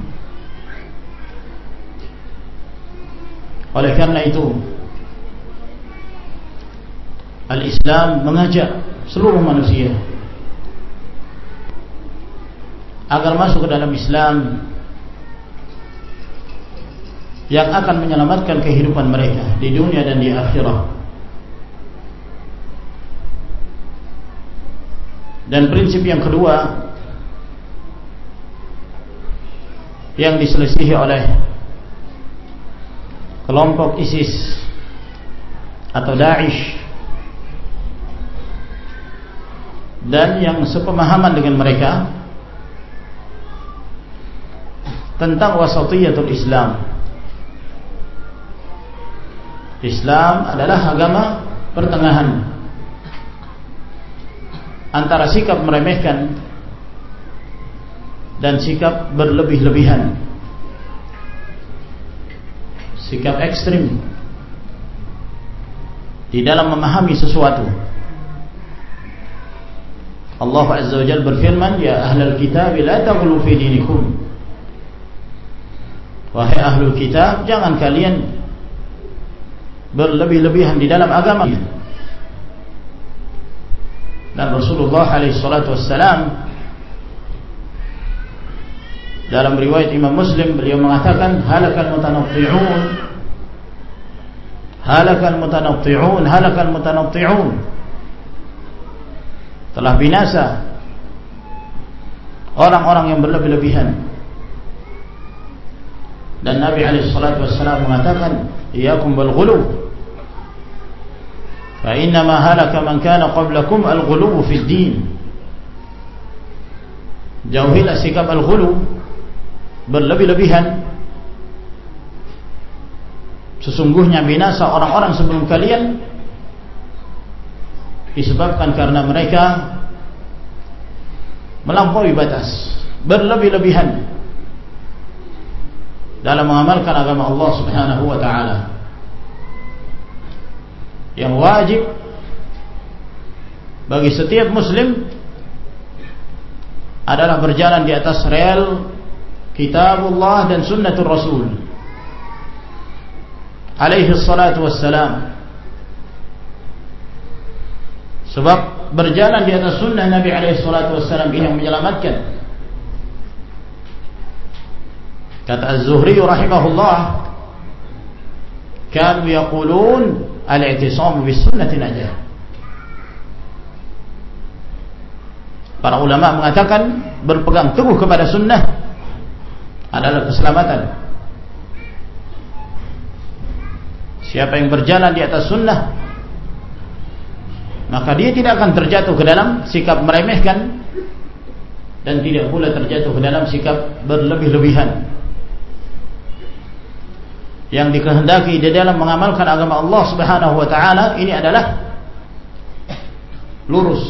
Oleh karena itu, Al-Islam mengajak seluruh manusia agar masuk ke dalam Islam yang akan menyelamatkan kehidupan mereka di dunia dan di akhirat. Dan prinsip yang kedua yang diselisihi oleh kelompok ISIS atau Daesh dan yang sepemahaman dengan mereka tentang wasatiyatul Islam. Islam adalah agama pertengahan antara sikap meremehkan dan sikap berlebih-lebihan, sikap ekstrim di dalam memahami sesuatu. Allah Azza wa Jalla berfirman, ya ahlal kitab la taghlu fi dinikum. Wahai ahlul kitab, jangan kalian berlebih-lebihan di dalam agama. Dan Rasulullah alaihi salatu wassalam dalam riwayat Imam Muslim, beliau mengatakan, halakal mutanatti'un, halakal mutanatti'un, halakal mutanatti'un, telah binasa orang-orang yang berlebih-lebihan. Dan Nabi alaihi salatu wassalam mengatakan, iyyakum bil ghuluw, fa inna ma halaka man kana qablakum al ghuluw fid din. Jauhilah sikap al ghuluw, berlebih-lebihan. Sesungguhnya binasa orang-orang sebelum kalian disebabkan karena mereka melampaui batas, berlebih-lebihan dalam mengamalkan agama Allah Subhanahu wa taala. Yang wajib bagi setiap muslim adalah berjalan di atas rel Kitabullah dan Sunnatul Rasul alaihi salatu wassalam. Sebab berjalan di atas sunnah Nabi alaihi salatu wassalam ini yang menyelamatkan. Kata Az-Zuhri rahimahullah, kanu yaqulun al-i'tisamu bis sunnati najah. Para ulama mengatakan berpegang teguh kepada sunnah adalah keselamatan. Siapa yang berjalan di atas sunnah, maka dia tidak akan terjatuh ke dalam sikap meremehkan dan tidak pula terjatuh ke dalam sikap berlebih-lebihan yang dikehendaki di dalam mengamalkan agama Allah Subhanahu wa taala. Ini adalah lurus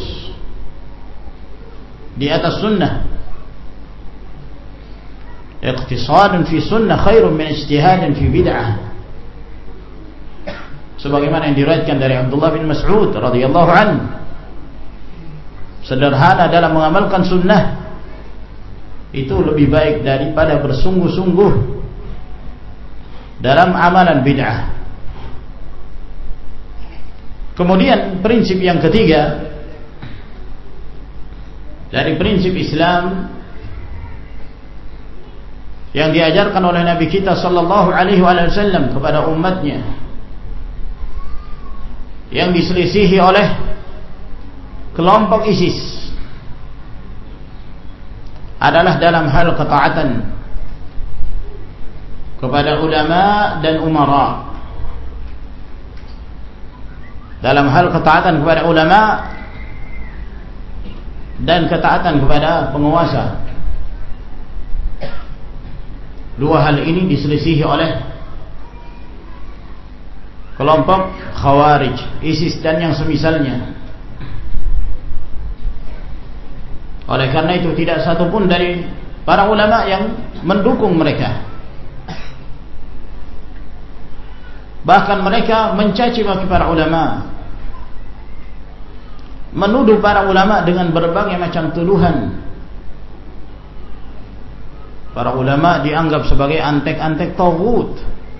di atas sunnah. Iqtisadun fi sunnah khairun min ijtihadin fi bid'ah, sebagaimana yang diriwayatkan dari Abdullah bin Mas'ud radhiyallahu anhu. Sederhana dalam mengamalkan sunnah itu lebih baik daripada bersungguh-sungguh dalam amalan bid'ah. Kemudian prinsip yang ketiga dari prinsip Islam yang diajarkan oleh Nabi kita sallallahu alaihi wasallam kepada umatnya, yang diselisihi oleh kelompok ISIS, adalah dalam hal ketaatan kepada ulama dan umara. Dalam hal ketaatan kepada ulama dan ketaatan kepada penguasa, dua hal ini diselisihi oleh kelompok Khawarij, ISIS dan yang semisalnya. Oleh karena itu tidak satupun dari para ulama yang mendukung mereka. Bahkan mereka mencaci maki para ulama, menuduh para ulama dengan berbagai macam tuduhan. Para ulama dianggap sebagai antek-antek taghut,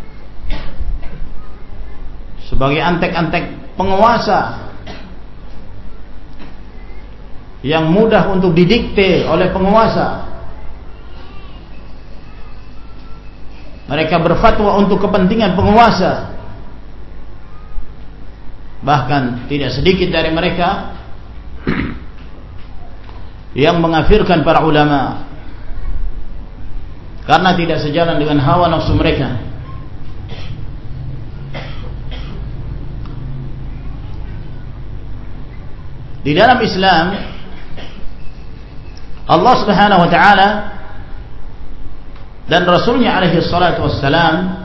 sebagai antek-antek penguasa yang mudah untuk didikte oleh penguasa. Mereka berfatwa untuk kepentingan penguasa. Bahkan tidak sedikit dari mereka yang mengafirkan para ulama karena tidak sejalan dengan hawa nafsu mereka. Di dalam Islam, Allah Subhanahu wa taala dan Rasulnya alaihi salatu wassalam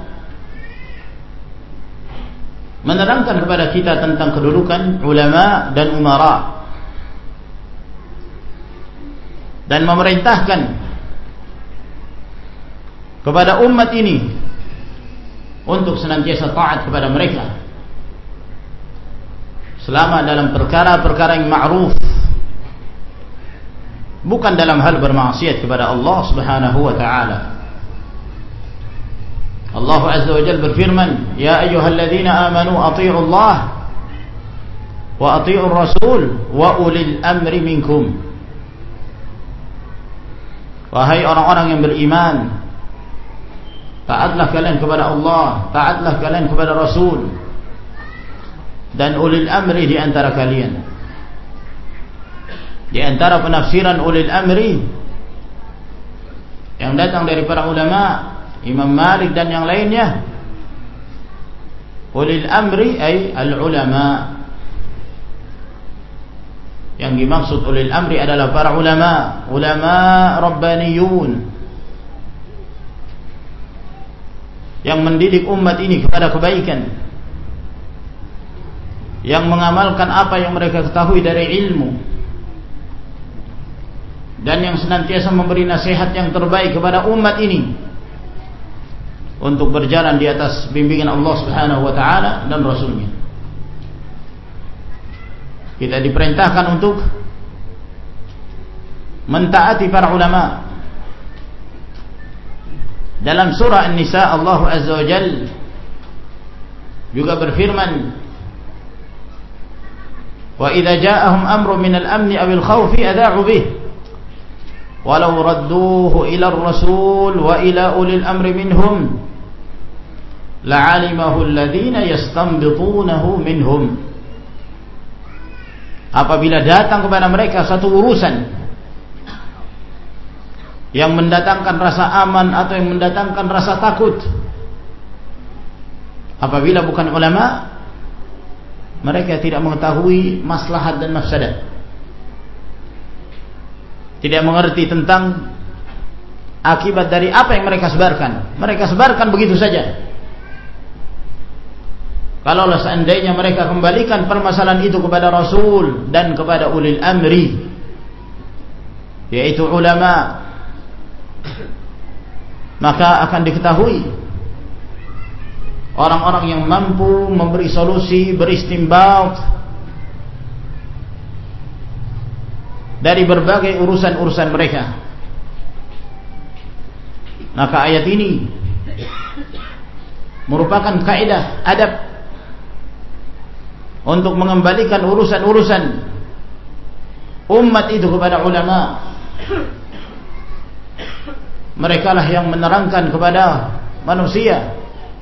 menerangkan kepada kita tentang kedudukan ulama dan umara, dan memerintahkan kepada umat ini untuk senantiasa taat kepada mereka selama dalam perkara-perkara yang ma'ruf, bukan dalam hal bermaksiat kepada Allah Subhanahu wa taala. Allah Azza wa Jalla berfirman, "Ya ayyuhalladzina amanu athi'u Allah wa athi'ur Rasul wa ulil amri minkum." Wahai orang-orang yang beriman, taatlah kalian kepada Allah, taatlah kalian kepada Rasul dan ulil amri di antara kalian. Di antara penafsiran ulil amri yang datang dari para ulama, Imam Malik dan yang lainnya, ulil amri ay al-ulama. Yang dimaksud ulil amri adalah para ulama, ulama rabbaniyun, yang mendidik umat ini kepada kebaikan, yang mengamalkan apa yang mereka ketahui dari ilmu, dan yang senantiasa memberi nasihat yang terbaik kepada umat ini untuk berjalan di atas bimbingan Allah Subhanahu wa taala dan Rasulnya. Kita diperintahkan untuk mentaati para ulama. Dalam surah An-Nisa, Allah Azza wa Jalla juga berfirman, "Wa idza ja'ahum amrun min al-amni aw al-khawfi adha'u bih walau radduhu ila ar-rasul wa ila ulil amri minhum la'alimahu alladhina yastanbitunahu minhum." Apabila datang kepada mereka satu urusan yang mendatangkan rasa aman atau yang mendatangkan rasa takut. Apabila bukan ulama, mereka tidak mengetahui maslahat dan mafsadat, tidak mengerti tentang akibat dari apa yang mereka sebarkan. Mereka sebarkan begitu saja. Kalaulah seandainya mereka kembalikan permasalahan itu kepada Rasul dan kepada ulil amri, yaitu ulama, maka akan diketahui orang-orang yang mampu memberi solusi, beristinbat dari berbagai urusan-urusan mereka. Maka ayat ini merupakan kaidah adab untuk mengembalikan urusan-urusan umat itu kepada ulama. Mereka lah yang menerangkan kepada manusia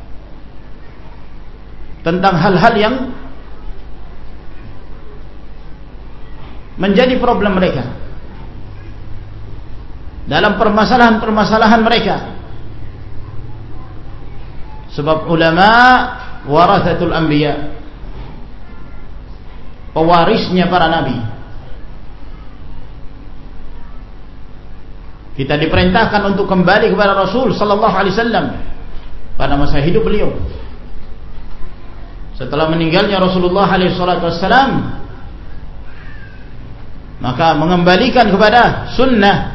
tentang hal-hal yang menjadi problem mereka dalam permasalahan-permasalahan mereka. Sebab ulama warathatul anbiya, pewarisnya para nabi. Kita diperintahkan untuk kembali kepada Rasul sallallahu alaihi wasallam pada masa hidup beliau. Setelah meninggalnya Rasulullah alaihi wasallam, maka mengembalikan kepada sunnah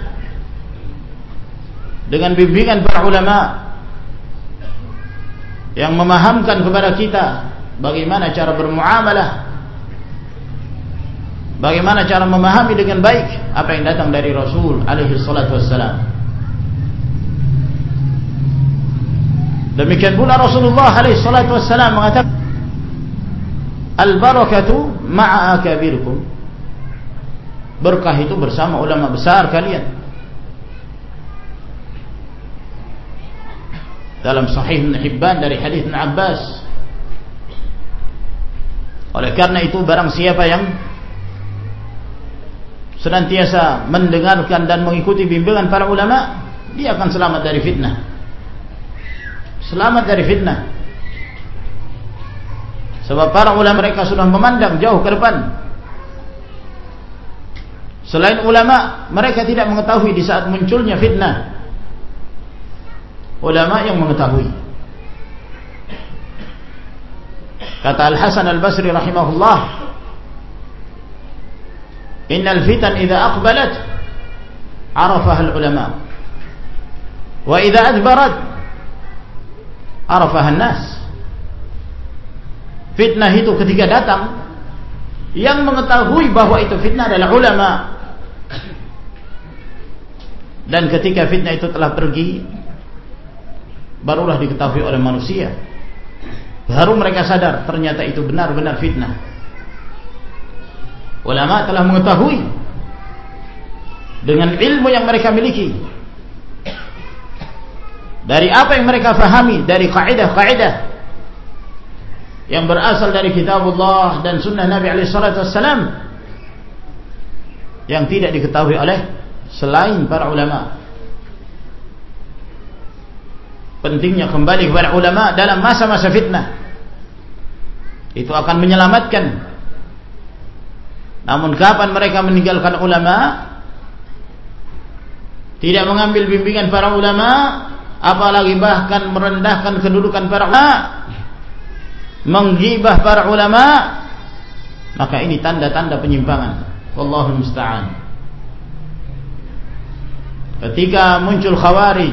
dengan bimbingan para ulama yang memahamkan kepada kita bagaimana cara bermuamalah, bagaimana cara memahami dengan baik apa yang datang dari Rasul alaihi salatu wassalam. Demikian pula Rasulullah alaihi salatu wassalam mengatakan, al-barakatu ma'a akabirikum. Berkah itu bersama ulama besar kalian. Dalam Sahih Ibn Hibban dari hadis Ibn Abbas. Oleh karena itu, barang siapa yang senantiasa mendengarkan dan mengikuti bimbingan para ulama, dia akan selamat dari fitnah. Selamat dari fitnah. Sebab para ulama mereka sudah memandang jauh ke depan. Selain ulama, mereka tidak mengetahui di saat munculnya fitnah. Ulama yang mengetahui. Kata Al-Hasan Al-Basri rahimahullah, innal fitan idza aqbalat arafaha al-ulama wa idza adbarat arafaha an-nas. Fitnah itu ketika datang, yang mengetahui bahwa itu fitnah adalah ulama. Dan ketika fitnah itu telah pergi, barulah diketahui oleh manusia. Baru mereka sadar ternyata itu benar-benar fitnah. Ulama telah mengetahui dengan ilmu yang mereka miliki, dari apa yang mereka fahami, dari kaidah-kaidah yang berasal dari kitabullah dan sunnah Nabi alaihi salatu wassalam, yang tidak diketahui oleh selain para ulama. Pentingnya kembali kepada ulama dalam masa-masa fitnah, itu akan menyelamatkan. Namun kapan mereka meninggalkan ulama, tidak mengambil bimbingan para ulama, apalagi bahkan merendahkan kedudukan para ulama, menggibah para ulama, maka ini tanda-tanda penyimpangan. Wallahu musta'an. Ketika muncul Khawarij,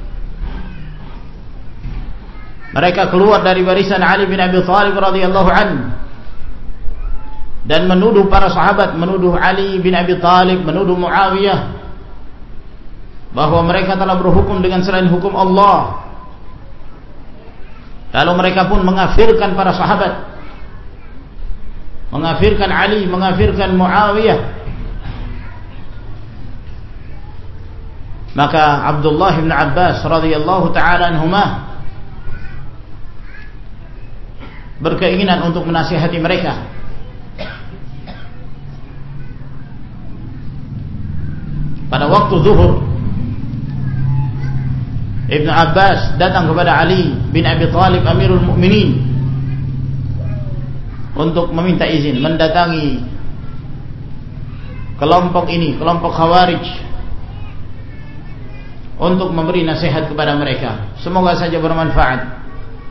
mereka keluar dari barisan Ali bin Abi Thalib radhiyallahu anhu dan menuduh para sahabat, menuduh Ali bin Abi Thalib, menuduh Muawiyah bahwa mereka telah berhukum dengan selain hukum Allah. Lalu mereka pun mengafirkan para sahabat, mengafirkan Ali, mengafirkan Muawiyah. Maka Abdullah bin Abbas radhiyallahu taala anhuma berkeinginan untuk menasihati mereka. Pada waktu zuhur, Ibnu Abbas datang kepada Ali bin Abi Thalib Amirul Mukminin untuk meminta izin mendatangi kelompok ini, kelompok Khawarij, untuk memberi nasihat kepada mereka. Semoga saja bermanfaat.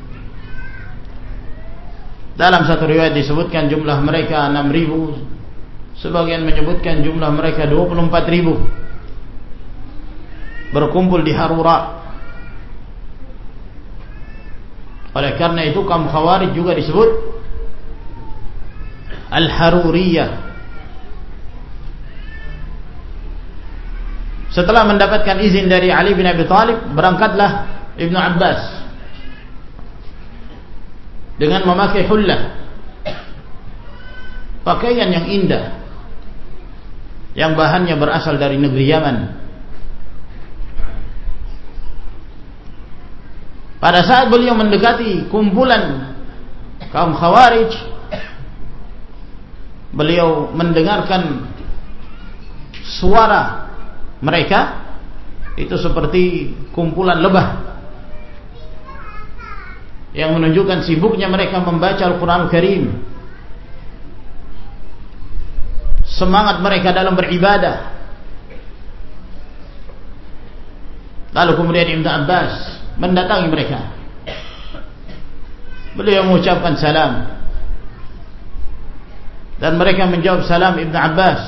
Dalam satu riwayat disebutkan jumlah mereka enam ribu, sebagian menyebutkan jumlah mereka dua puluh empat ribu, berkumpul di Harura. Oleh karena itu kaum Khawarij juga disebut Al-Haruriyah. Setelah mendapatkan izin dari Ali bin Abi Thalib, berangkatlah Ibnu Abbas dengan memakai hullah, pakaian yang indah, yang bahannya berasal dari negeri Yaman. Pada saat beliau mendekati kumpulan kaum Khawarij, beliau mendengarkan suara mereka itu seperti kumpulan lebah, yang menunjukkan sibuknya mereka membaca Al-Quran Al-Karim, semangat mereka dalam beribadah. Lalu kemudian Ibnu Abbas mendatangi mereka. Beliau mengucapkan salam, dan mereka menjawab salam Ibnu Abbas.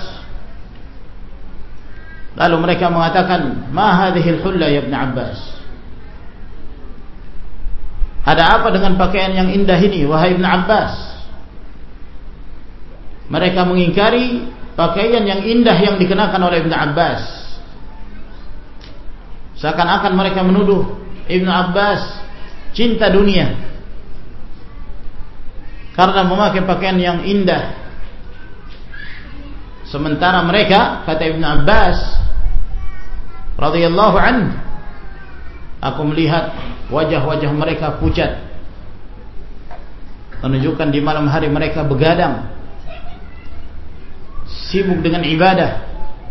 Lalu mereka mengatakan, "Ma hadhil hulla ya Ibnu Abbas?" Ada apa dengan pakaian yang indah ini, wahai Ibnu Abbas? Mereka mengingkari pakaian yang indah yang dikenakan oleh Ibnu Abbas. Seakan-akan mereka menuduh Ibnu Abbas cinta dunia karena memakai pakaian yang indah. Sementara mereka, kata Ibnu Abbas radhiyallahu anhu, aku melihat wajah-wajah mereka pucat, menunjukkan di malam hari mereka begadang, sibuk dengan ibadah.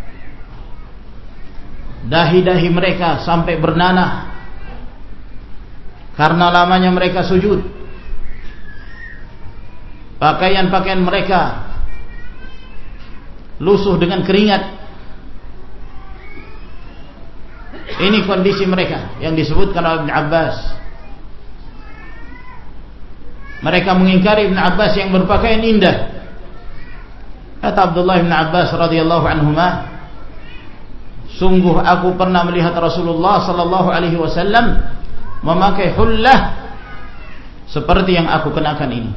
Dahi-dahi mereka sampai bernanah karena lamanya mereka sujud. Pakaian-pakaian mereka lusuh dengan keringat. Ini kondisi mereka yang disebutkan oleh Ibn Abbas. Mereka mengingkari Ibn Abbas yang berpakaian indah. Kata Abdullah bin Abbas radhiyallahu anhuma, sungguh aku pernah melihat Rasulullah sallallahu alaihi wasallam memakai hullah seperti yang aku kenakan ini.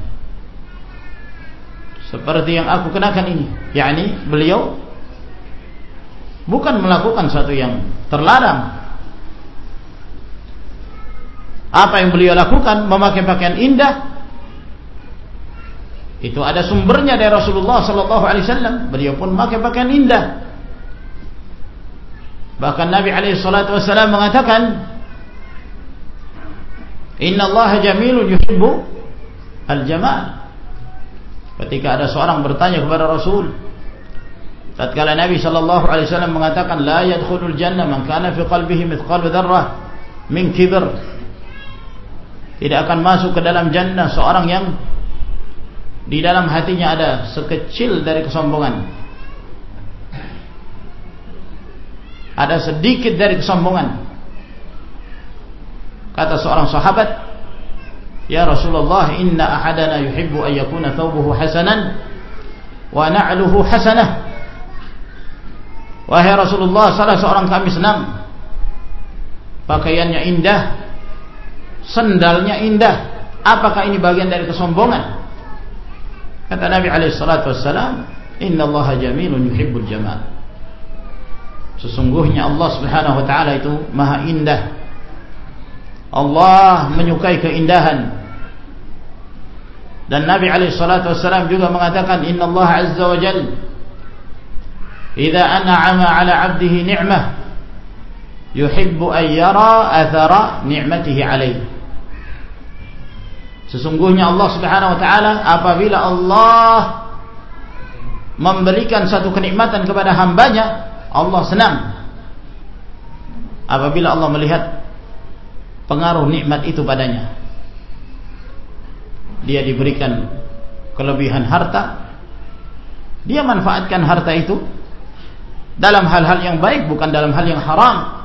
Seperti yang aku kenakan ini, yakni beliau bukan melakukan sesuatu yang terlarang. Apa yang beliau lakukan, memakai pakaian indah, itu ada sumbernya dari Rasulullah sallallahu alaihi wasallam. Beliau pun memakai pakaian indah. Bahkan Nabi alaihi salatu wasallam mengatakan, "Inna Allah jamilun yuhibbu al-jamal." Ketika ada seorang bertanya kepada Rasul, tatkala Nabi sallallahu alaihi wasallam mengatakan, "La yadkhulul jannah man kana fi qalbihi mithqalu dzarrah min kibr." Tidak akan masuk ke dalam jannah seorang yang di dalam hatinya ada sekecil dari kesombongan, ada sedikit dari kesombongan. Kata seorang sahabat, "Ya Rasulullah, inna ahadana yuhibbu an yakuna thawbuhu hasanan wa na'luhu hasanah." Wahai Rasulullah, salah seorang kami senang pakaiannya indah, sendalnya indah. Apakah ini bagian dari kesombongan? Kata Nabi alaihi salatu wassalam, "Inna Allaha jamilun yuhibbul jamal." Sesungguhnya Allah Subhanahu wa taala itu Maha Indah. Allah menyukai keindahan. Dan Nabi alaihi salatu wassalam juga mengatakan, "Inna Allah azza wa jalla idza an'ama 'ala 'abdihi ni'mah yuhibbu an yara athara ni'matihi 'alaihi." Sesungguhnya Allah Subhanahu wa taala apabila Allah memberikan satu kenikmatan kepada hambanya, Allah senang apabila Allah melihat pengaruh nikmat itu padanya. Dia diberikan kelebihan harta, dia manfaatkan harta itu dalam hal-hal yang baik, bukan dalam hal yang haram.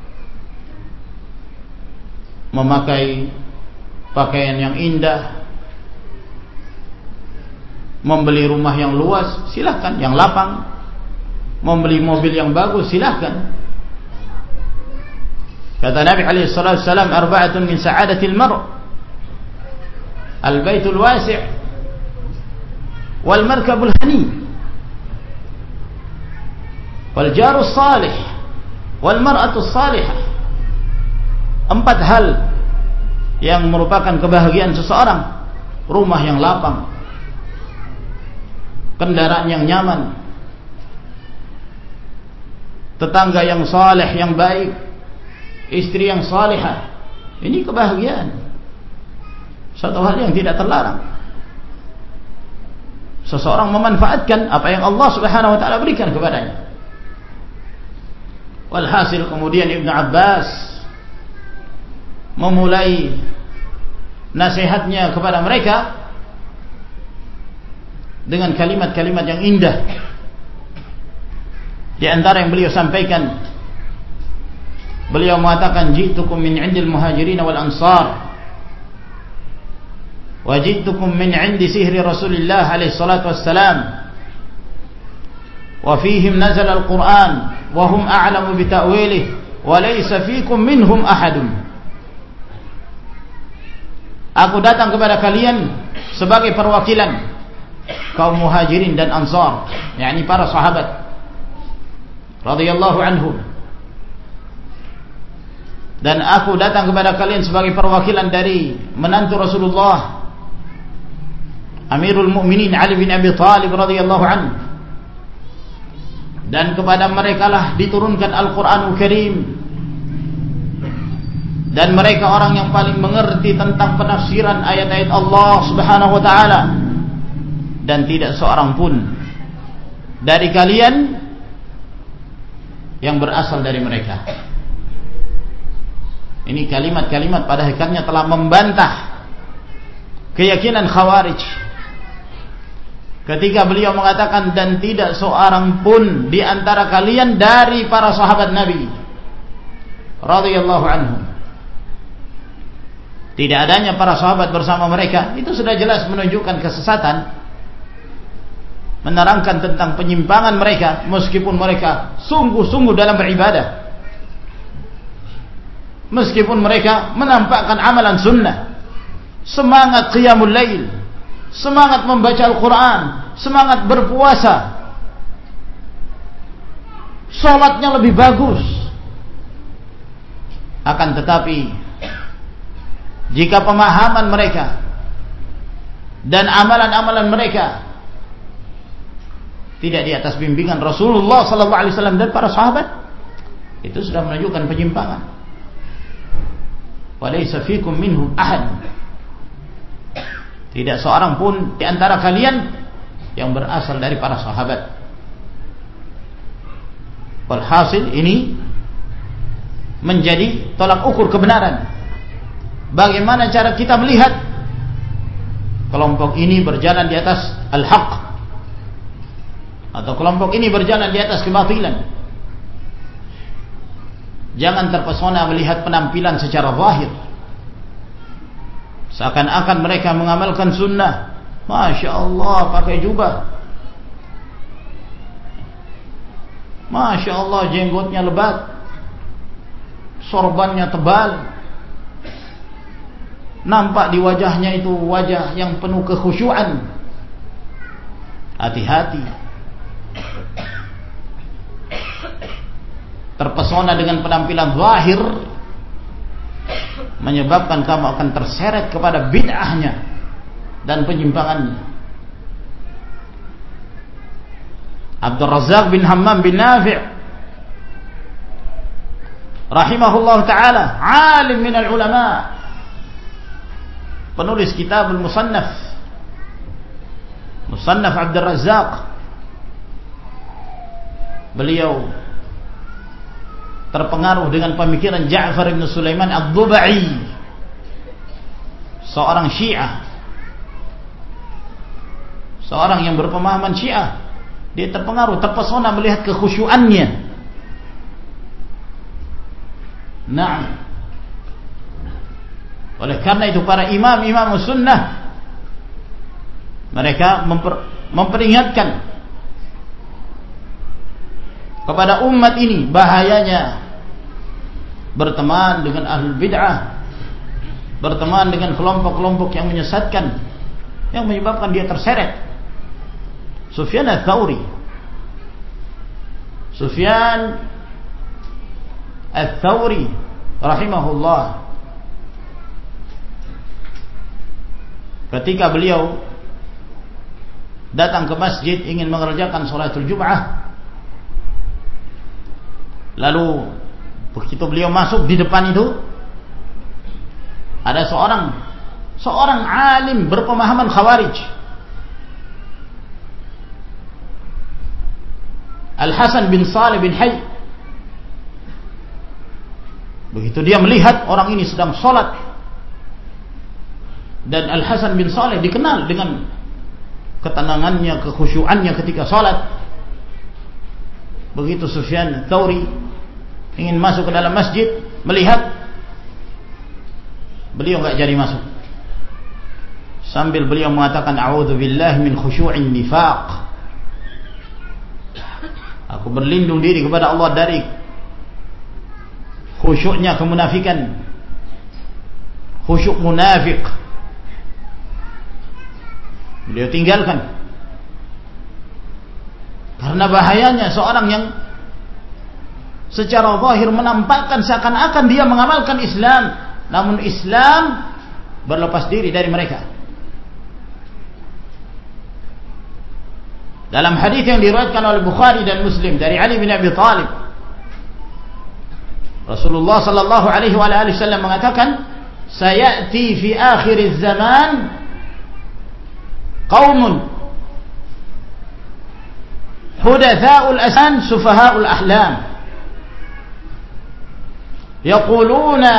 Memakai pakaian yang indah, membeli rumah yang luas, silahkan, yang lapang, membeli mobil yang bagus, silahkan. Kata Nabi alaihi salatu wasallam, arba'atun min sa'adatil mar' al-baitul wasi' wal markabul hani wal jarus salih wal mar'atus salihah. Empat hal yang merupakan kebahagiaan seseorang: rumah yang lapang, kendaraan yang nyaman, tetangga yang saleh yang baik, istri yang salihah. Ini kebahagiaan, satu hal yang tidak terlarang. Seseorang memanfaatkan apa yang Allah Subhanahu wa taala berikan kepadanya. Walhasil kemudian Ibnu Abbas memulai nasihatnya kepada mereka dengan kalimat-kalimat yang indah. Di antara yang beliau sampaikan, beliau mengatakan, "Ji'tukum min 'indil muhajirin wal ansar wa ji'tukum min 'indi sihri Rasulillah alaihi salatu wassalam wa fihim nazala al-Qur'an wa hum a'lamu bi ta'wilihi wa laysa fikum minhum ahadun." Aku datang kepada kalian sebagai perwakilan kaum muhajirin dan ansar, yakni para sahabat radhiyallahu anhum. Dan aku datang kepada kalian sebagai perwakilan dari menantu Rasulullah, Amirul Mukminin Ali bin Abi Thalib radhiyallahu anhu. Dan kepada mereka lah diturunkan Al-Qur'anul Karim. Dan mereka orang yang paling mengerti tentang penafsiran ayat-ayat Allah Subhanahu wa taala. Dan tidak seorang pun dari kalian yang berasal dari mereka. Ini kalimat-kalimat pada hakikatnya telah membantah keyakinan Khawarij. Ketika beliau mengatakan, dan tidak seorang pun di antara kalian dari para sahabat Nabi radhiyallahu anhum. Tidak adanya para sahabat bersama mereka, itu sudah jelas menunjukkan kesesatan, menerangkan tentang penyimpangan mereka, meskipun mereka sungguh-sungguh dalam beribadah, meskipun mereka menampakkan amalan sunnah, semangat qiyamul lail, semangat membaca Al-Quran, semangat berpuasa, sholatnya lebih bagus. Akan tetapi jika pemahaman mereka dan amalan-amalan mereka tidak di atas bimbingan Rasulullah sallallahu alaihi wasallam dan para sahabat, itu sudah menunjukkan penyimpangan. Walaysa fikum minhum ahad. Tidak seorang pun di antara kalian yang berasal dari para sahabat. Walhasil ini menjadi tolak ukur kebenaran. Bagaimana cara kita melihat kelompok ini berjalan di atas al-haq atau kelompok ini berjalan di atas kebatilan? Jangan terpesona melihat penampilan secara zahir, seakan-akan mereka mengamalkan sunnah. Masya Allah pakai jubah, Masya Allah jenggotnya lebat, sorbannya tebal, nampak di wajahnya itu wajah yang penuh kekhusyuan. Hati-hati, terpesona dengan penampilan zahir menyebabkan kamu akan terseret kepada bid'ahnya dan penyimpangannya. Abdul Razak bin Hammam bin Nafi' rahimahullah ta'ala, alim minal ulama, penulis kitab al-Musannaf, Musannaf Abdul Razak. Beliau terpengaruh dengan pemikiran Ja'far bin Sulaiman Ad-Dubai, seorang Syiah, seorang yang berpemahaman Syiah. Dia terpengaruh, terpesona melihat kekhusyuannya. Nah, oleh karena itu para imam-imam sunnah mereka memper, memperingatkan kepada umat ini bahayanya berteman dengan ahlul bid'ah, berteman dengan kelompok-kelompok yang menyesatkan, yang menyebabkan dia terseret. Sufyan Ats-Tsauri Sufyan Ats-Tsauri rahimahullah, ketika beliau datang ke masjid ingin mengerjakan salatul Jum'ah, lalu begitu beliau masuk di depan itu ada seorang seorang alim berpemahaman Khawarij, Al-Hasan bin Salih bin Hayy. Begitu dia melihat orang ini sedang sholat, dan Al-Hasan bin Salih dikenal dengan ketenangannya, kekhusyuannya ketika sholat. Begitu Sufyan Ats-Tsauri ingin masuk ke dalam masjid, melihat beliau enggak jadi masuk, sambil beliau mengatakan a'udzubillahi min khusyu'in nifaq, aku berlindung diri kepada Allah dari khusyuknya kemunafikan, khusyuk munafik. Beliau tinggalkan karena bahayanya seorang yang secara zahir menampakkan seakan-akan dia mengamalkan Islam, namun Islam berlepas diri dari mereka. Dalam hadis yang diriwayatkan oleh Bukhari dan Muslim dari Ali bin Abi Thalib, Rasulullah sallallahu alaihi wasallam mengatakan, "Sayati fi akhir zaman qaumun hudatha'ul asan sufaha'ul ahlam yaquluna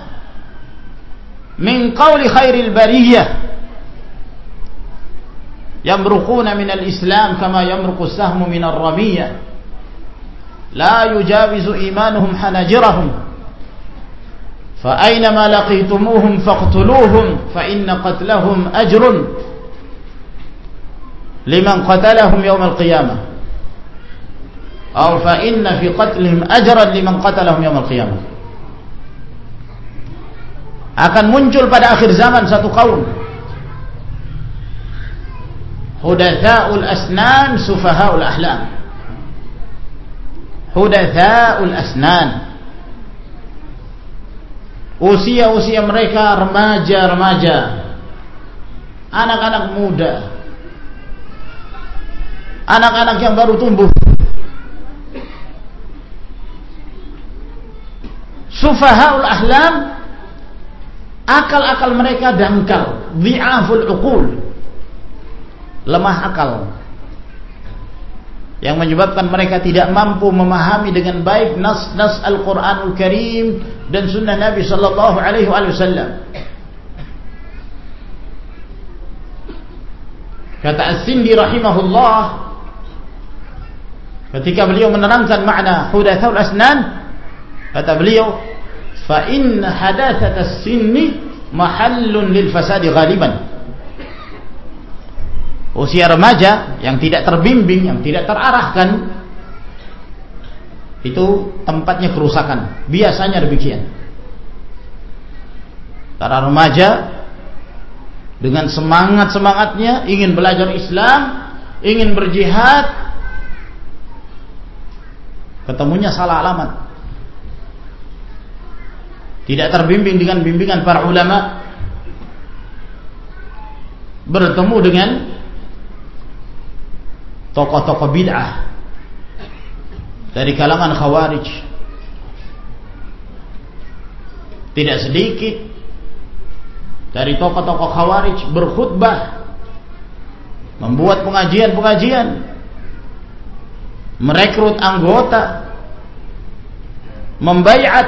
min qawli khairil bariyah yamruquna minal islam kama yamruqu as-sahmu minar ramiyah la yujawizu imanuhum hanajirahum fa aynama laqitumuhum faqtuluhum fa inna qatlahum ajrun liman qatalahum yawmal qiyamah aw fa inna fi qatlihim ajran liman qatalahum yawmal qiyamah." Akan muncul pada akhir zaman satu kaum hudatha'ul asnan sufaha'ul ahlam. Hudatha'ul asnan, usia-usia mereka remaja-remaja, anak-anak muda, anak-anak yang baru tumbuh. Sufaha'ul ahlam, akal-akal mereka dangkal, dhi'aful uqul, lemah akal, yang menyebabkan mereka tidak mampu memahami dengan baik nas-nas Al-Quranul Karim dan sunnah Nabi sallallahu alaihi wasallam. Kata As-Sindi rahimahullah, ketika beliau menerangkan makna hudatsaul asnan, kata beliau, fa inna hadatsat as-sinni mahallun lil fasadi ghaliban. Usia remaja yang tidak terbimbing, yang tidak terarahkan, itu tempatnya kerusakan. Biasanya demikian. Para remaja dengan semangat-semangatnya ingin belajar Islam, ingin berjihad, ketemunya salah alamat. Tidak terbimbing dengan bimbingan para ulama, bertemu dengan tokoh-tokoh bid'ah dari kalangan Khawarij. Tidak sedikit dari tokoh-tokoh Khawarij berkhutbah, membuat pengajian-pengajian, merekrut anggota membaiat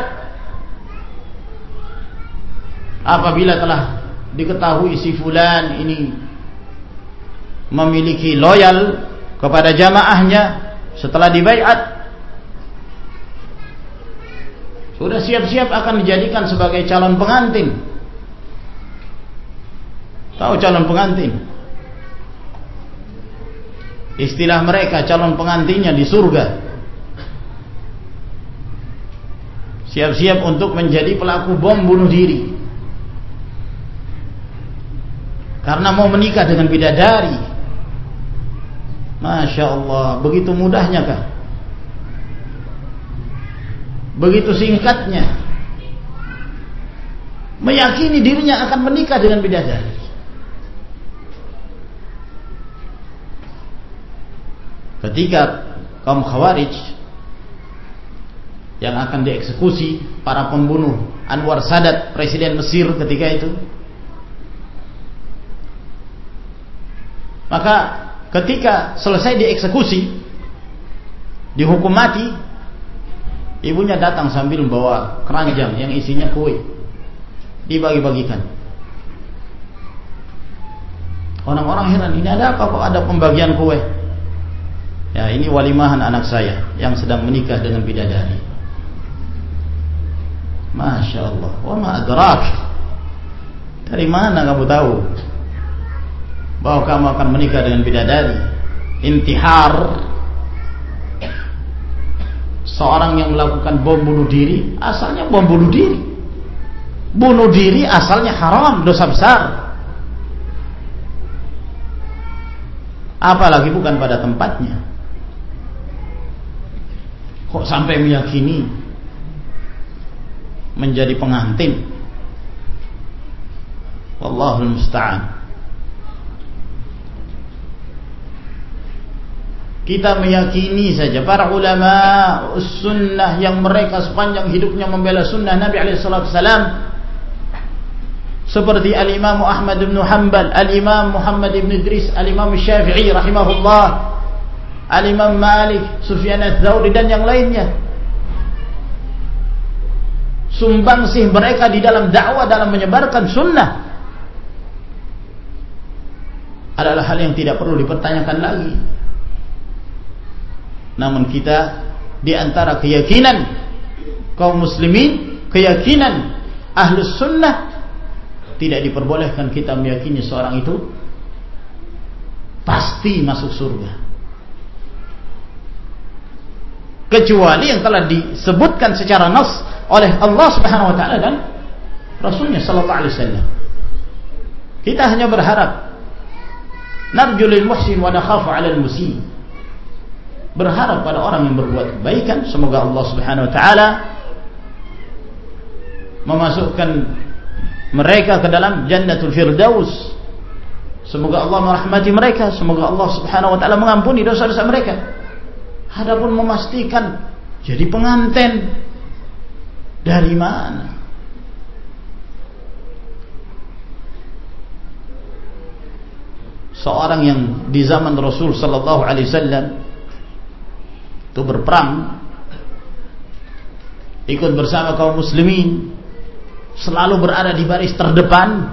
apabila telah diketahui si fulan ini memiliki loyal kepada jamaahnya setelah dibaiat, sudah siap-siap akan dijadikan sebagai calon pengantin. Tahu calon pengantin? Istilah mereka calon pengantinnya di surga. Siap-siap untuk menjadi pelaku bom bunuh diri karena mau menikah dengan bidadari. Masya Allah, begitu mudahnya kah? Begitu singkatnya meyakini dirinya akan menikah dengan bidadari. Ketika kaum Khawarij yang akan dieksekusi, para pembunuh Anwar Sadat, presiden Mesir ketika itu, maka ketika selesai dieksekusi, dihukum mati, ibunya datang sambil membawa keranjang yang isinya kue, dibagi-bagikan. Orang-orang heran, ini ada apa kok ada pembagian kue? Ya, ini walimahan anak saya yang sedang menikah dengan bidadari. Masya Allah. Wa ma adrak, dari mana kamu tahu bahwa kamu akan menikah dengan bidadari? Intihar, seorang yang melakukan bom bunuh diri, asalnya bom bunuh diri. Bunuh diri asalnya haram, dosa besar. Apalagi bukan pada tempatnya. Kok sampai meyakini menjadi pengantin? Wallahul musta'an. Kita meyakini saja para ulama sunnah yang mereka sepanjang hidupnya membela sunnah Nabi alaihi salatu wasalam, seperti Al-Imam Ahmad bin Hanbal, Al-Imam Muhammad bin Idris, Al-Imam Syafi'i rahimahullah, Al-Imam Malik, Sufyan ats-Tsauri dan yang lainnya. Sumbangsih mereka di dalam dakwah, dalam menyebarkan sunnah adalah hal yang tidak perlu dipertanyakan lagi. Namun kita, di antara keyakinan kaum muslimin, keyakinan ahlus sunnah, tidak diperbolehkan kita meyakini seorang itu pasti masuk surga, kecuali yang telah disebutkan secara nas oleh Allah Subhanahu wa taala dan Rasulnya sallallahu alaihi wasallam. Kita hanya berharap, narju lil muhsin wa nakhafu 'alal musii. Berharap pada orang yang berbuat kebaikan, semoga Allah Subhanahu wa taala memasukkan mereka ke dalam Jannatul Firdaus. Semoga Allah merahmati mereka, semoga Allah Subhanahu wa taala mengampuni dosa-dosa mereka. Adapun memastikan jadi pengantin, dari mana? Seorang yang di zaman Rasul sallallahu alaihi wasallam itu berperang, ikut bersama kaum muslimin, selalu berada di baris terdepan,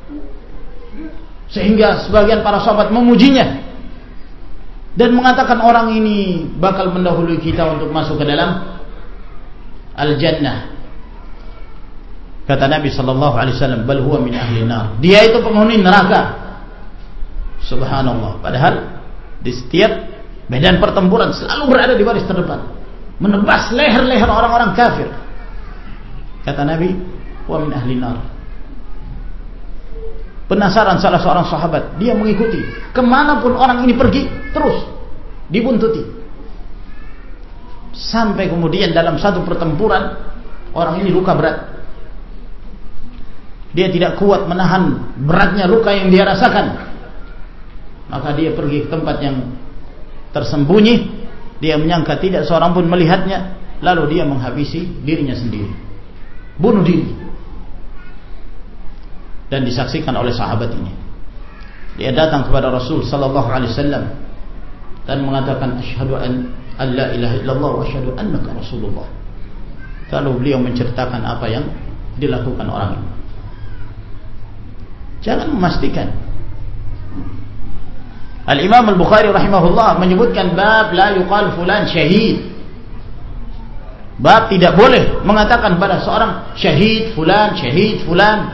sehingga sebagian para sahabat memujinya dan mengatakan orang ini bakal mendahului kita untuk masuk ke dalam al-jannah. Kata Nabi sallallahu alaihi wasallam, bal huwa min ahli nar. Dia itu penghuni neraka. Subhanallah. Padahal di setiap medan pertempuran selalu berada di baris terdepan, menebas leher-leher orang-orang kafir. Kata Nabi, wa min ahli nar. Penasaran salah seorang sahabat, dia mengikuti kemanapun orang ini pergi, terus dibuntuti, sampai kemudian dalam satu pertempuran orang ini luka berat. Dia tidak kuat menahan beratnya luka yang dia rasakan, maka dia pergi ke tempat yang tersembunyi. Dia menyangka tidak seorang pun melihatnya, lalu dia menghabisi dirinya sendiri, bunuh diri. Dan disaksikan oleh sahabat ini. Dia datang kepada Rasul sallallahu alaihi wasallam dan mengatakan, asyhadu an la ilaha illallah wa asyhadu annaka rasulullah. Lalu beliau menceritakan apa yang dilakukan orang ini. Jangan memastikan. Al-Imam Al-Bukhari rahimahullah menyebutkan bab la yuqal fulan syahid. Bab tidak boleh mengatakan pada seorang syahid fulan, syahid fulan,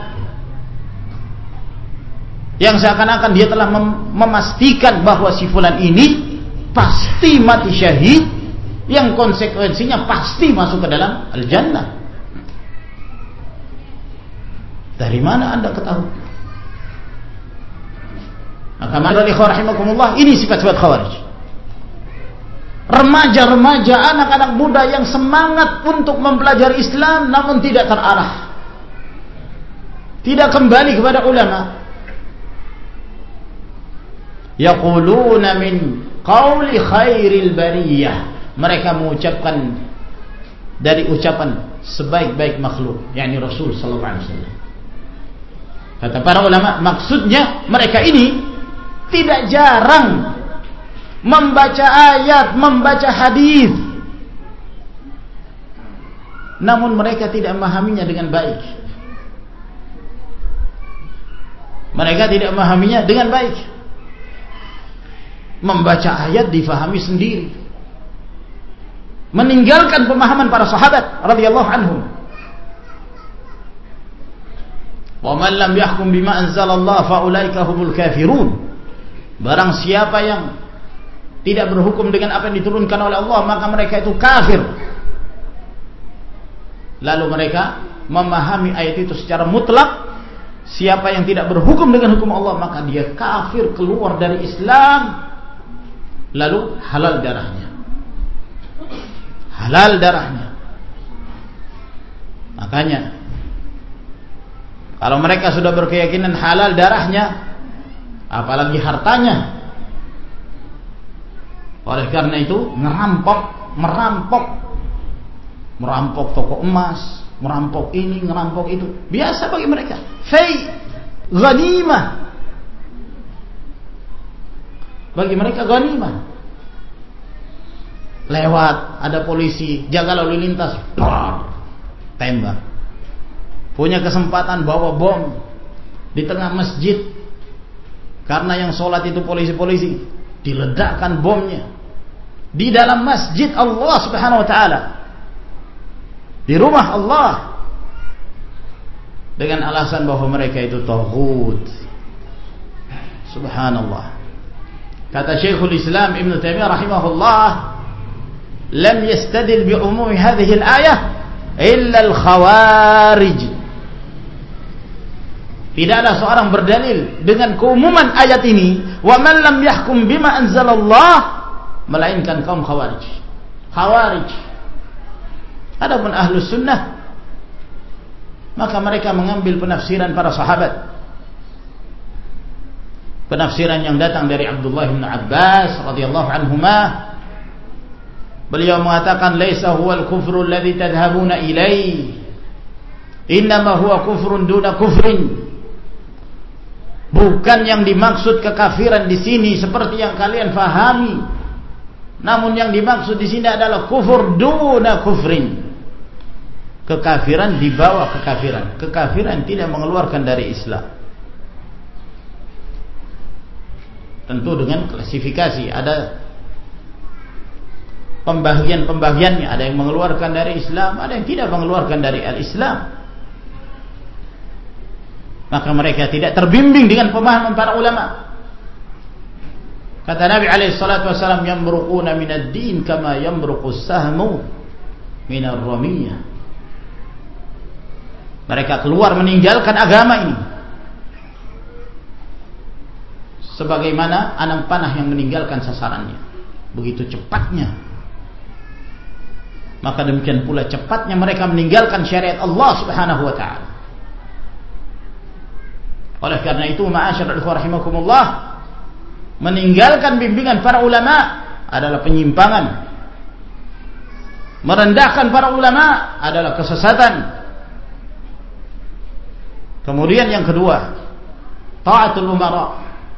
yang seakan-akan dia telah mem memastikan bahwa si fulan ini pasti mati syahid, yang konsekuensinya pasti masuk ke dalam al-jannah. Dari mana Anda ketahui? Maka mari rahimakumullah, ini sifat-sifat khawarij. Remaja-remaja, anak-anak muda yang semangat untuk mempelajari Islam namun tidak terarah, tidak kembali kepada ulama. Yaquluna min qauli khairil bariyah, mereka mengucapkan dari ucapan sebaik-baik makhluk, yakni Rasul sallallahu alaihi wasallam. Kata para ulama, maksudnya mereka ini tidak jarang membaca ayat, membaca hadis, namun mereka tidak memahaminya dengan baik. Mereka tidak memahaminya dengan baik. Membaca ayat difahami sendiri, meninggalkan pemahaman para sahabat radhiyallahu anhum. Wa man lam yahkum bima anzalallah fa ulaika humul kafirun. Barang siapa yang tidak berhukum dengan apa yang diturunkan oleh Allah, maka mereka itu kafir. Lalu mereka memahami ayat itu secara mutlak. Siapa yang tidak berhukum dengan hukum Allah, maka dia kafir, keluar dari Islam. Lalu halal darahnya, halal darahnya. Makanya kalau mereka sudah berkeyakinan halal darahnya, apalagi hartanya. Oleh karena itu ngerampok, merampok, merampok toko emas, merampok ini, ngerampok itu, biasa bagi mereka. Fai, ghanimah, bagi mereka ghanimah. Lewat ada polisi jaga lalu lintas, tembak. Punya kesempatan bawa bom di tengah masjid, karena yang sholat itu polisi-polisi, diledakkan bomnya di dalam masjid Allah subhanahu wa ta'ala, di rumah Allah, dengan alasan bahwa mereka itu taghut. Subhanallah. Kata Syekhul Islam Ibn Taimiyah rahimahullah, lam yastadil bi umumi hadhihi al-ayah illa al-khawarij. Tidaklah seorang berdalil dengan keumuman ayat ini, wa man lam yahkum bima anzalallah, melainkan kaum khawarij. Khawarij. Adapun ahlus sunnah, maka mereka mengambil penafsiran para sahabat, penafsiran yang datang dari Abdullah bin Abbas radhiyallahu anhuma. Beliau mengatakan, laisa huwal kufru alladhi tadhhabuna ilaihi, innama huwa kufrun duna kufrin. Bukan yang dimaksud kekafiran di sini seperti yang kalian fahami, namun yang dimaksud di sini adalah kufur duna kufrin. Kekafiran di bawah kekafiran. Kekafiran tidak mengeluarkan dari Islam. Tentu dengan klasifikasi, ada pembagian-pembagiannya, ada yang mengeluarkan dari Islam, ada yang tidak mengeluarkan dari al-Islam. Maka mereka tidak terbimbing dengan pemahaman para ulama. Kata Nabi alaihi salatu wasallam, yamruquna minad din kama yamruqus sahmu minar ramiyah. Mereka keluar meninggalkan agama ini sebagaimana anak panah yang meninggalkan sasarannya, begitu cepatnya. Maka demikian pula cepatnya mereka meninggalkan syariat Allah subhanahu wa ta'ala. Oleh karena itu, ma'asyiral ikhwah rahimakumullah, meninggalkan bimbingan para ulama adalah penyimpangan. Merendahkan para ulama adalah kesesatan. Kemudian yang kedua, ta'atul umara,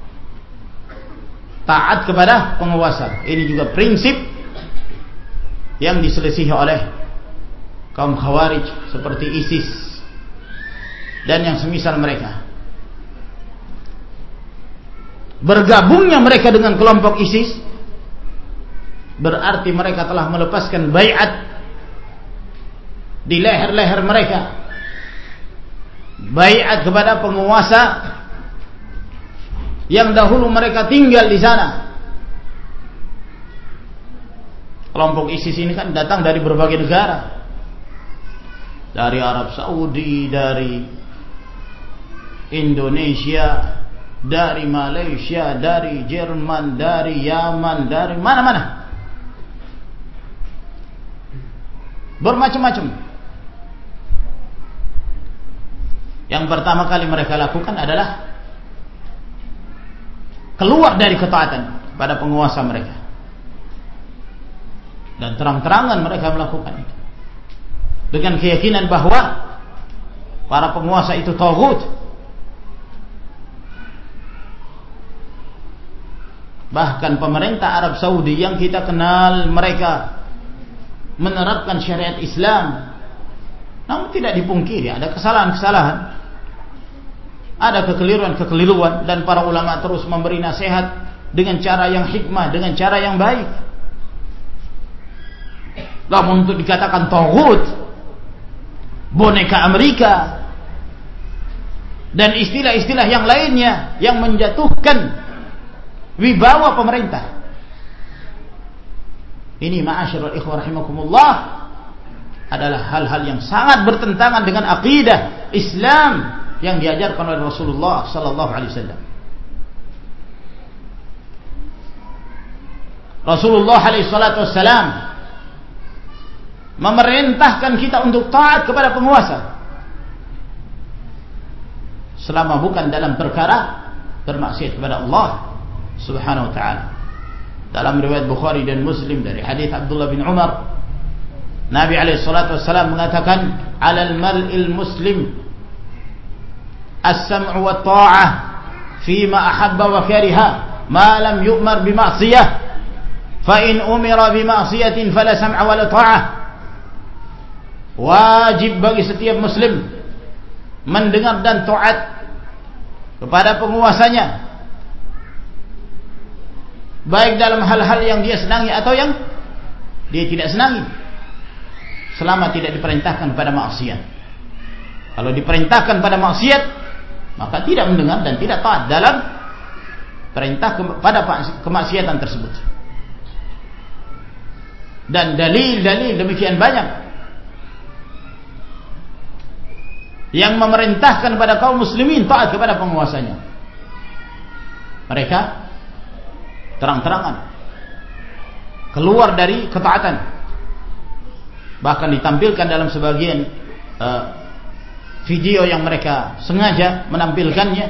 taat kepada penguasa. Ini juga prinsip yang diselisihi oleh kaum Khawarij seperti ISIS dan yang semisal mereka. Bergabungnya mereka dengan kelompok ISIS berarti mereka telah melepaskan baiat di leher-leher mereka, baiat kepada penguasa yang dahulu mereka tinggal di sana. Kelompok ISIS ini kan datang dari berbagai negara, dari Arab Saudi, dari Indonesia, dari Malaysia, dari Jerman, dari Yaman, dari mana-mana, bermacam-macam. Yang pertama kali mereka lakukan adalah keluar dari ketaatan pada penguasa mereka, dan terang-terangan mereka melakukan itu dengan keyakinan bahwa para penguasa itu taghut. Bahkan pemerintah Arab Saudi yang kita kenal mereka menerapkan syariat Islam, namun tidak dipungkiri ada kesalahan-kesalahan, ada kekeliruan-kekeliruan, dan para ulama terus memberi nasihat dengan cara yang hikmah, dengan cara yang baik. Namun untuk dikatakan taghut, boneka Amerika, dan istilah-istilah yang lainnya yang menjatuhkan wibawa pemerintah, ini ma'asyiral ikhwah rahimakumullah adalah hal-hal yang sangat bertentangan dengan akidah Islam yang diajarkan oleh Rasulullah sallallahu alaihi wasallam. Rasulullah alaihi salatu wassalam memerintahkan kita untuk taat kepada penguasa selama bukan dalam perkara bermaksiat kepada Allah Subhanahu wa ta'ala. Dalam riwayat Bukhari dan Muslim dari hadis Abdullah bin Umar, Nabi alaihi salatu wassalam mengatakan, "Alal mar'il muslim as-sam'u wa ta'ah fima ahabba wa kariha ma lam yu'mar bi ma'siyah fa in umira bi ma'siyatin fala sam'a wa la ta'ah." Wajib bagi setiap muslim mendengar dan taat kepada penguasanya, baik dalam hal-hal yang dia senangi atau yang dia tidak senangi, selama tidak diperintahkan pada maksiat. Kalau diperintahkan pada maksiat, maka tidak mendengar dan tidak taat dalam perintah kepada kemaksiatan tersebut. Dan dalil-dalil demikian banyak yang memerintahkan pada kaum muslimin taat kepada penguasanya. Mereka terang-terangan keluar dari ketaatan, bahkan ditampilkan dalam sebagian uh, video yang mereka sengaja menampilkannya,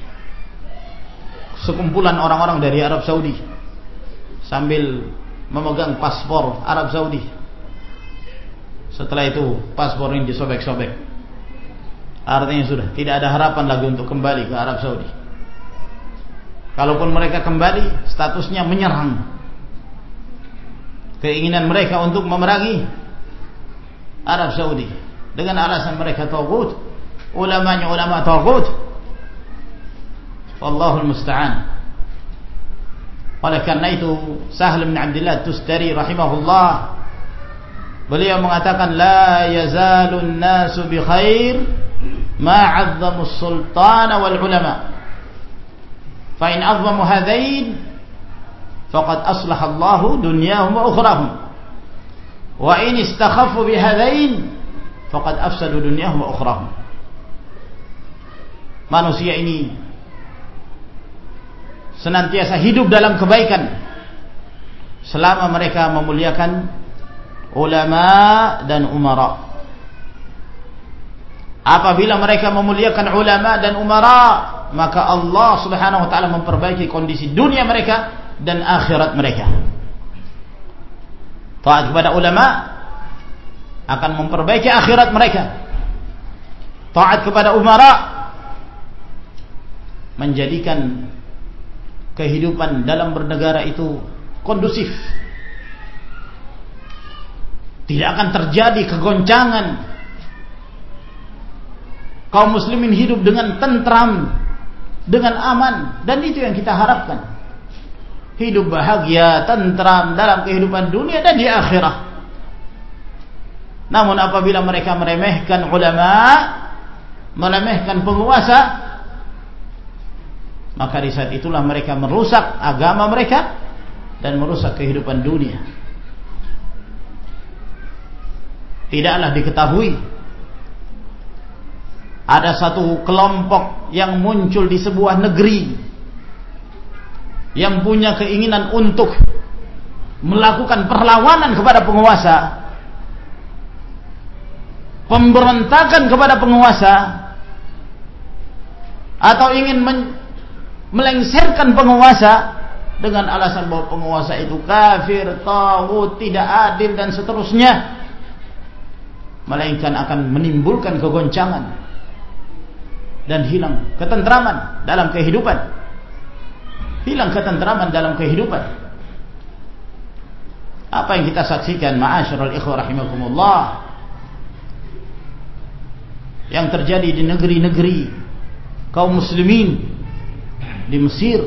sekumpulan orang-orang dari Arab Saudi sambil memegang paspor Arab Saudi. Setelah itu paspor ini disobek-sobek, artinya sudah tidak ada harapan lagi untuk kembali ke Arab Saudi. Kalaupun mereka kembali, statusnya menyerang. Keinginan mereka untuk memerangi Arab Saudi dengan alasan mereka taghut, ulamanya ulama taghut. Wallahul musta'an. Oleh karena itu Sahl bin Abdullah Tustari rahimahullah, beliau mengatakan, la yazalun nasu bi khair ma 'azzamu as-sultana wal ulama. Fa in 'azzamu hadain faqad aslaha Allahu dunyahum wa ukhrahum. Wa in istakhaffu bi hadain faqad afsadu dunyahum wa ukhrahum. Manusia ini senantiasa hidup dalam kebaikan selama mereka memuliakan ulama dan umara. Apabila mereka memuliakan ulama dan umara, maka Allah Subhanahu wa ta'ala memperbaiki kondisi dunia mereka dan akhirat mereka. Taat kepada ulama akan memperbaiki akhirat mereka. Taat kepada umara menjadikan kehidupan dalam bernegara itu kondusif. Tidak akan terjadi kegoncangan. Kaum muslimin hidup dengan tentram, dengan aman, dan itu yang kita harapkan. Hidup bahagia, tentram dalam kehidupan dunia dan di akhirat. Namun apabila mereka meremehkan ulama, meremehkan penguasa, maka di saat itulah mereka merusak agama mereka dan merusak kehidupan dunia. Tidaklah diketahui ada satu kelompok yang muncul di sebuah negeri yang punya keinginan untuk melakukan perlawanan kepada penguasa, pemberontakan kepada penguasa, atau ingin men- melengsarkan penguasa dengan alasan bahwa penguasa itu kafir, taghut, tidak adil dan seterusnya, melainkan akan menimbulkan kegoncangan dan hilang ketentraman dalam kehidupan. Hilang ketentraman dalam kehidupan. Apa yang kita saksikan, ma'asyiral ikhwah rahimakumullah, yang terjadi di negeri-negeri kaum muslimin, di Mesir,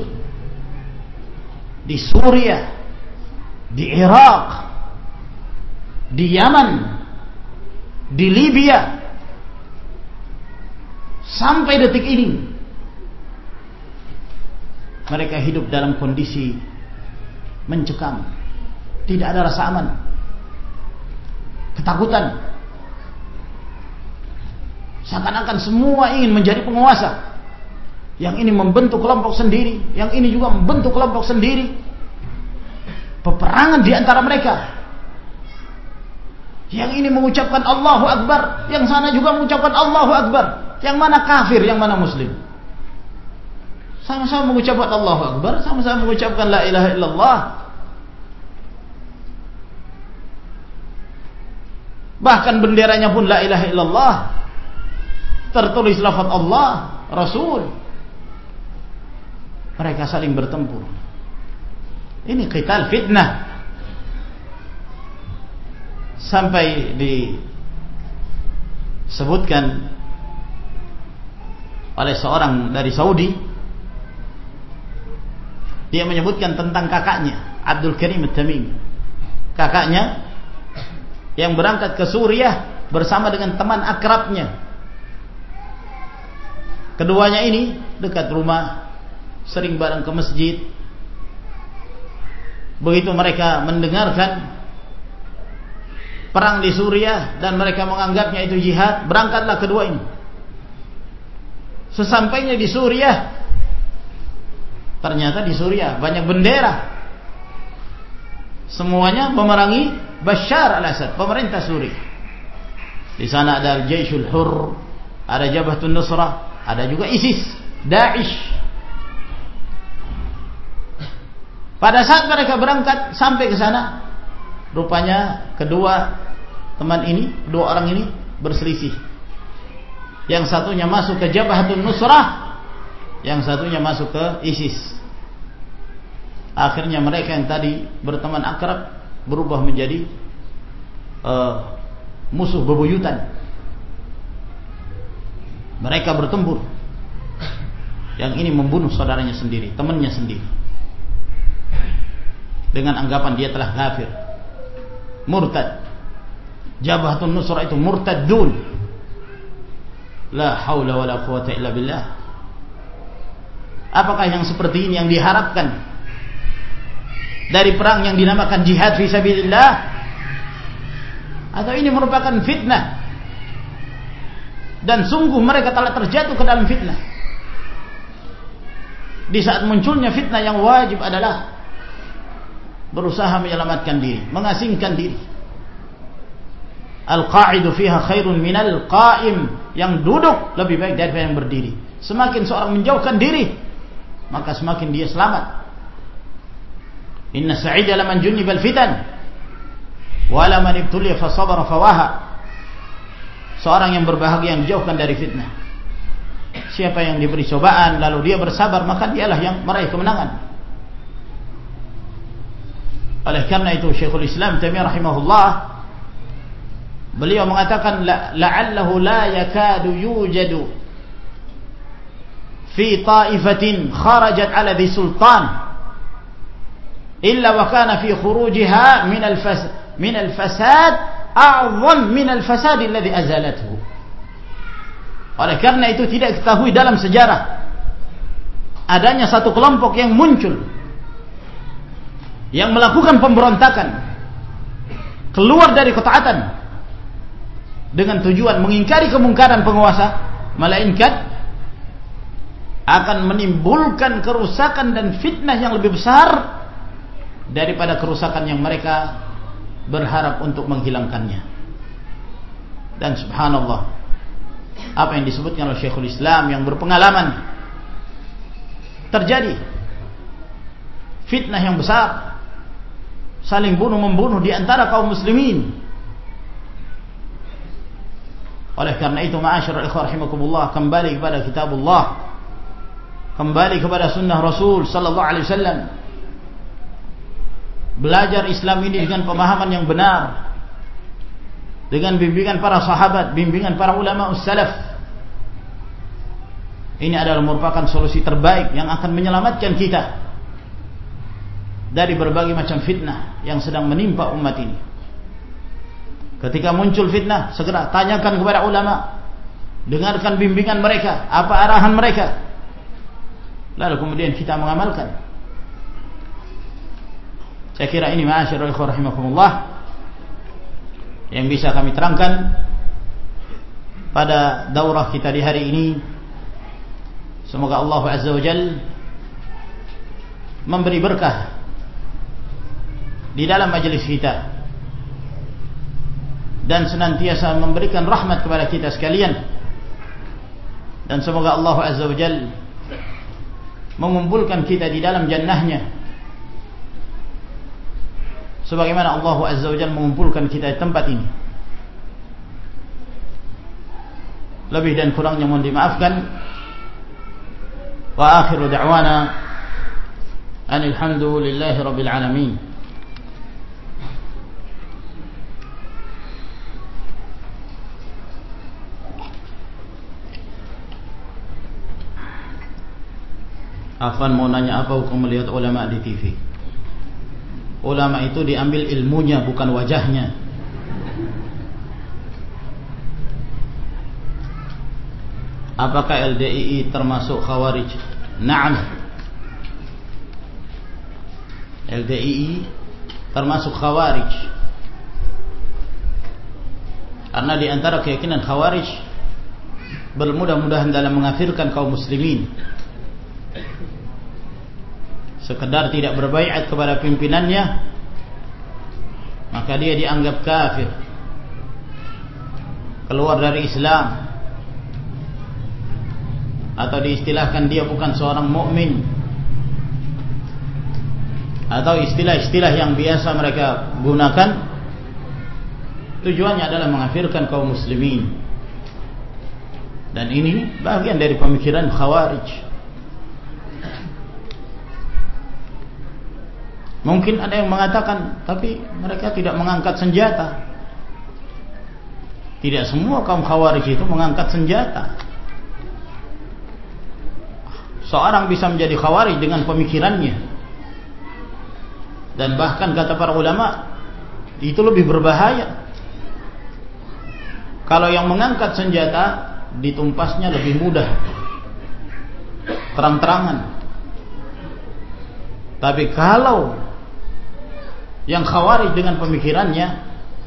di Suriah, di Irak, di Yaman, di Libya, sampai detik ini mereka hidup dalam kondisi mencekam, tidak ada rasa aman, ketakutan, seakan-akan semua ingin menjadi penguasa. Yang ini membentuk kelompok sendiri, yang ini juga membentuk kelompok sendiri, peperangan di antara mereka. Yang ini mengucapkan Allahu Akbar, yang sana juga mengucapkan Allahu Akbar. Yang mana kafir, yang mana muslim? Sama-sama mengucapkan Allahu Akbar, sama-sama mengucapkan La ilaha illallah. Bahkan benderanya pun La ilaha illallah, tertulis lafaz Allah, Rasul. Mereka saling bertempur. Ini qital fitnah. Sampai disebutkan oleh seorang dari Saudi, dia menyebutkan tentang kakaknya Abdul Karim At-Tamimi, kakaknya yang berangkat ke Suriah bersama dengan teman akrabnya. Keduanya ini dekat rumah, sering bareng ke masjid. Begitu mereka mendengarkan perang di Suriah dan mereka menganggapnya itu jihad, berangkatlah kedua ini. Sesampainya di Suriah, ternyata di Suriah banyak bendera, semuanya memerangi Bashar al-Assad, pemerintah Suriah. Di sana ada Al-Jaishul Hur, ada Jabhatun Nusrah, ada juga ISIS, Daesh. Pada saat mereka berangkat sampai ke sana, rupanya kedua teman ini, dua orang ini berselisih. Yang satunya masuk ke Jabhatun Nusrah, yang satunya masuk ke ISIS. Akhirnya mereka yang tadi berteman akrab berubah menjadi uh, musuh bebuyutan. Mereka bertempur. Yang ini membunuh saudaranya sendiri, temannya sendiri, dengan anggapan dia telah kafir, murtad. Jabhatun Nusrah itu murtadun. La haula wala quwata illa billah. Apakah yang seperti ini yang diharapkan dari perang yang dinamakan jihad fi sabilillah? Atau ini merupakan fitnah? Dan sungguh mereka telah terjatuh ke dalam fitnah. Di saat munculnya fitnah, yang wajib adalah berusaha menyelamatkan diri, mengasingkan diri. Al-qa'idu fiha khairun minal qa'im. Yang duduk lebih baik daripada yang berdiri. Semakin seorang menjauhkan diri, maka semakin dia selamat. Inna sa'ida laman junnibal fitan wa laman ibtuliya fa sabara fawaha. Seorang yang berbahagia yang dijauhkan dari fitnah. Siapa yang diberi cobaan lalu dia bersabar, maka dialah yang meraih kemenangan. Oleh karena itu Syekhul Islam Taimiyah rahimahullah beliau mengatakan la'allahu la yakadu yujadu fi ta'ifatin kharajat ala dhi sultan illa wa kana fi khurujiha min al-fasad min al-fasad a'zam min al-fasad alladhi azalathu. Oleh karena itu tidak diketahui dalam sejarah adanya satu kelompok yang muncul yang melakukan pemberontakan keluar dari ketaatan dengan tujuan mengingkari kemungkaran penguasa, melainkan akan menimbulkan kerusakan dan fitnah yang lebih besar daripada kerusakan yang mereka berharap untuk menghilangkannya. Dan subhanallah, apa yang disebutkan oleh Syekhul Islam yang berpengalaman, terjadi fitnah yang besar, saling bunuh-membunuh di antara kaum muslimin. Oleh karena itu, ma'asyiral ikhwah rahimakumullah, kembali kepada kitabullah, kembali kepada sunnah Rasul sallallahu alaihi wasallam. Belajar Islam ini dengan pemahaman yang benar, dengan bimbingan para sahabat, bimbingan para ulama salaf. Ini adalah merupakan solusi terbaik yang akan menyelamatkan kita dari berbagai macam fitnah yang sedang menimpa umat ini. Ketika muncul fitnah, segera tanyakan kepada ulama, dengarkan bimbingan mereka, apa arahan mereka, lalu kemudian kita mengamalkan. Saya kira ini ma'asyiral ikhwah rahimakumullah yang bisa kami terangkan pada daurah kita di hari ini. Semoga Allah Azza wa Jalla memberi berkah di dalam majelis kita dan senantiasa memberikan rahmat kepada kita sekalian, dan semoga Allah Azza wa Jalla mengumpulkan kita di dalam jannahnya sebagaimana Allah Azza wa Jalla mengumpulkan kita di tempat ini. Lebih dan kurangnya mohon dimaafkan. Wa akhiru da'wana anil hamdulillahi rabbil alamin. Afwan, mau nanya apa hukum melihat ulama di T V? Ulama itu diambil ilmunya, bukan wajahnya. Apakah L D I I termasuk khawarij? Naam. L D I I termasuk khawarij. Karena di antara keyakinan khawarij bermudah-mudahan dalam mengafirkan kaum muslimin. Sekedar tidak berbaiat kepada pimpinannya, maka dia dianggap kafir, keluar dari Islam, atau diistilahkan dia bukan seorang mukmin, atau istilah-istilah yang biasa mereka gunakan. Tujuannya adalah mengafirkan kaum muslimin, dan ini bagian dari pemikiran khawarij. Mungkin ada yang mengatakan, tapi mereka tidak mengangkat senjata. Tidak semua kaum khawarij itu mengangkat senjata. Seorang bisa menjadi khawarij dengan pemikirannya, dan bahkan kata para ulama itu lebih berbahaya. Kalau yang mengangkat senjata, ditumpasnya lebih mudah, terang-terangan. Tapi kalau yang khawarij dengan pemikirannya,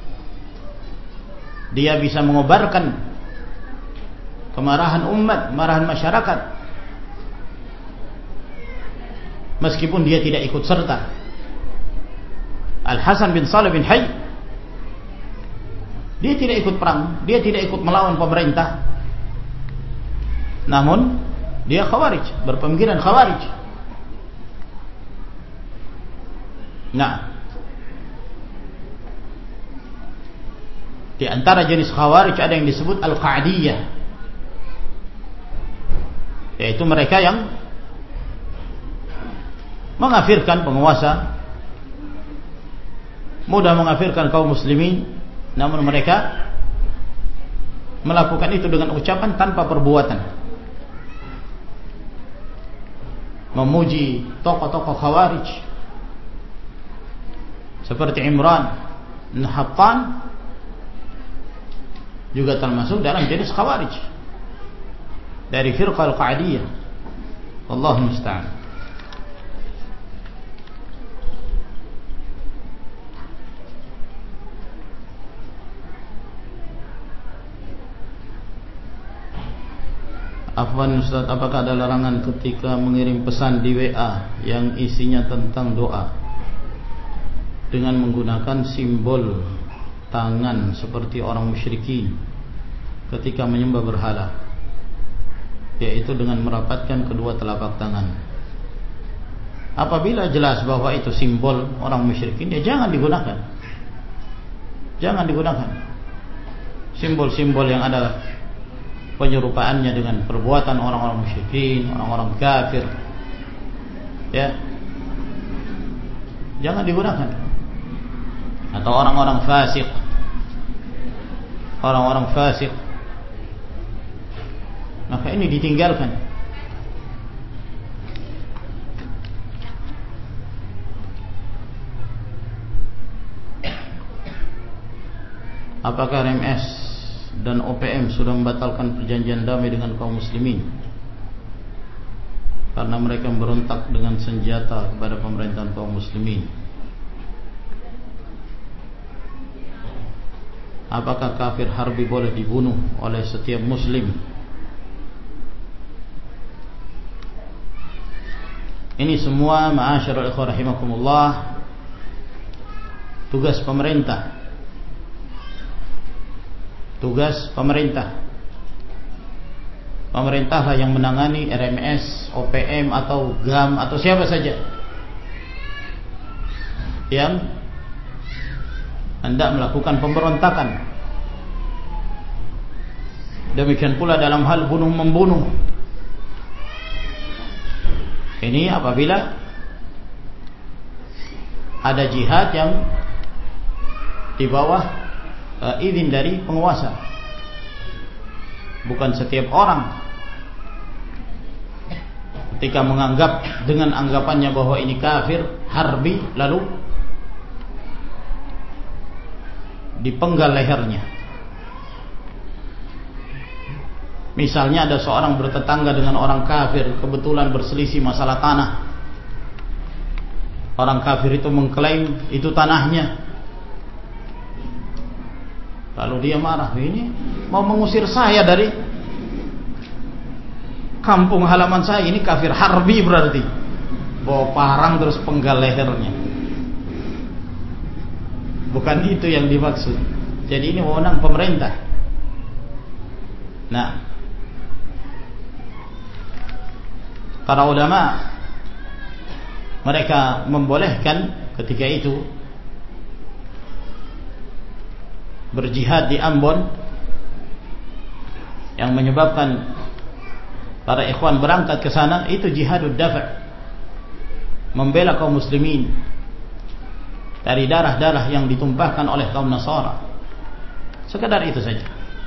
dia bisa mengobarkan kemarahan umat, kemarahan masyarakat, meskipun dia tidak ikut serta. Al-Hasan bin Salih bin Hayy, dia tidak ikut perang, dia tidak ikut melawan pemerintah, namun dia khawarij, berpemikiran khawarij. Nah, di antara jenis khawarij ada yang disebut Al-Qa'diyah, yaitu mereka yang mengafirkan penguasa, mudah mengafirkan kaum muslimin, namun mereka melakukan itu dengan ucapan tanpa perbuatan. Memuji tokoh-tokoh Khawarij seperti Imran bin Hattan juga termasuk dalam jenis Khawarij dari firqah Al-Qa'diyah. Wallahu musta'an. Afwan Ustaz, apakah ada larangan ketika mengirim pesan di W A yang isinya tentang doa dengan menggunakan simbol tangan seperti orang musyrikin ketika menyembah berhala, yaitu dengan merapatkan kedua telapak tangan? Apabila jelas bahwa itu simbol orang musyrikin, ya jangan digunakan. Jangan digunakan simbol-simbol yang ada penyerupaannya dengan perbuatan orang-orang musyrikin, orang-orang kafir, ya, jangan digunakan. Atau orang-orang fasik, orang-orang fasik, maka ini ditinggalkan. Apakah R M S dan O P M sudah membatalkan perjanjian damai dengan kaum muslimin karena mereka memberontak dengan senjata kepada pemerintahan kaum muslimin? Apakah kafir harbi boleh dibunuh oleh setiap muslim? Ini semua ma'asyiral ikhwah rahimakumullah tugas pemerintah. Tugas pemerintah. Pemerintahlah yang menangani R M S, O P M atau G A M atau siapa saja yang hendak melakukan pemberontakan. Demikian pula dalam hal bunuh membunuh. Ini apabila ada jihad yang di bawah uh, izin dari penguasa. Bukan setiap orang ketika menganggap dengan anggapannya bahwa ini kafir harbi lalu dipenggal lehernya. Misalnya ada seorang bertetangga dengan orang kafir, kebetulan berselisih masalah tanah. Orang kafir itu mengklaim itu tanahnya. Lalu dia marah, ini mau mengusir saya dari kampung halaman saya, ini kafir harbi berarti. Bawa parang terus penggal lehernya. Bukan itu yang dimaksud. Jadi ini wewenang pemerintah. Nah, para ulama mereka membolehkan ketika itu berjihad di Ambon yang menyebabkan para ikhwan berangkat ke sana, itu jihadud dafa', membela kaum muslimin dari darah-darah yang ditumpahkan oleh kaum Nasara. Sekedar itu saja,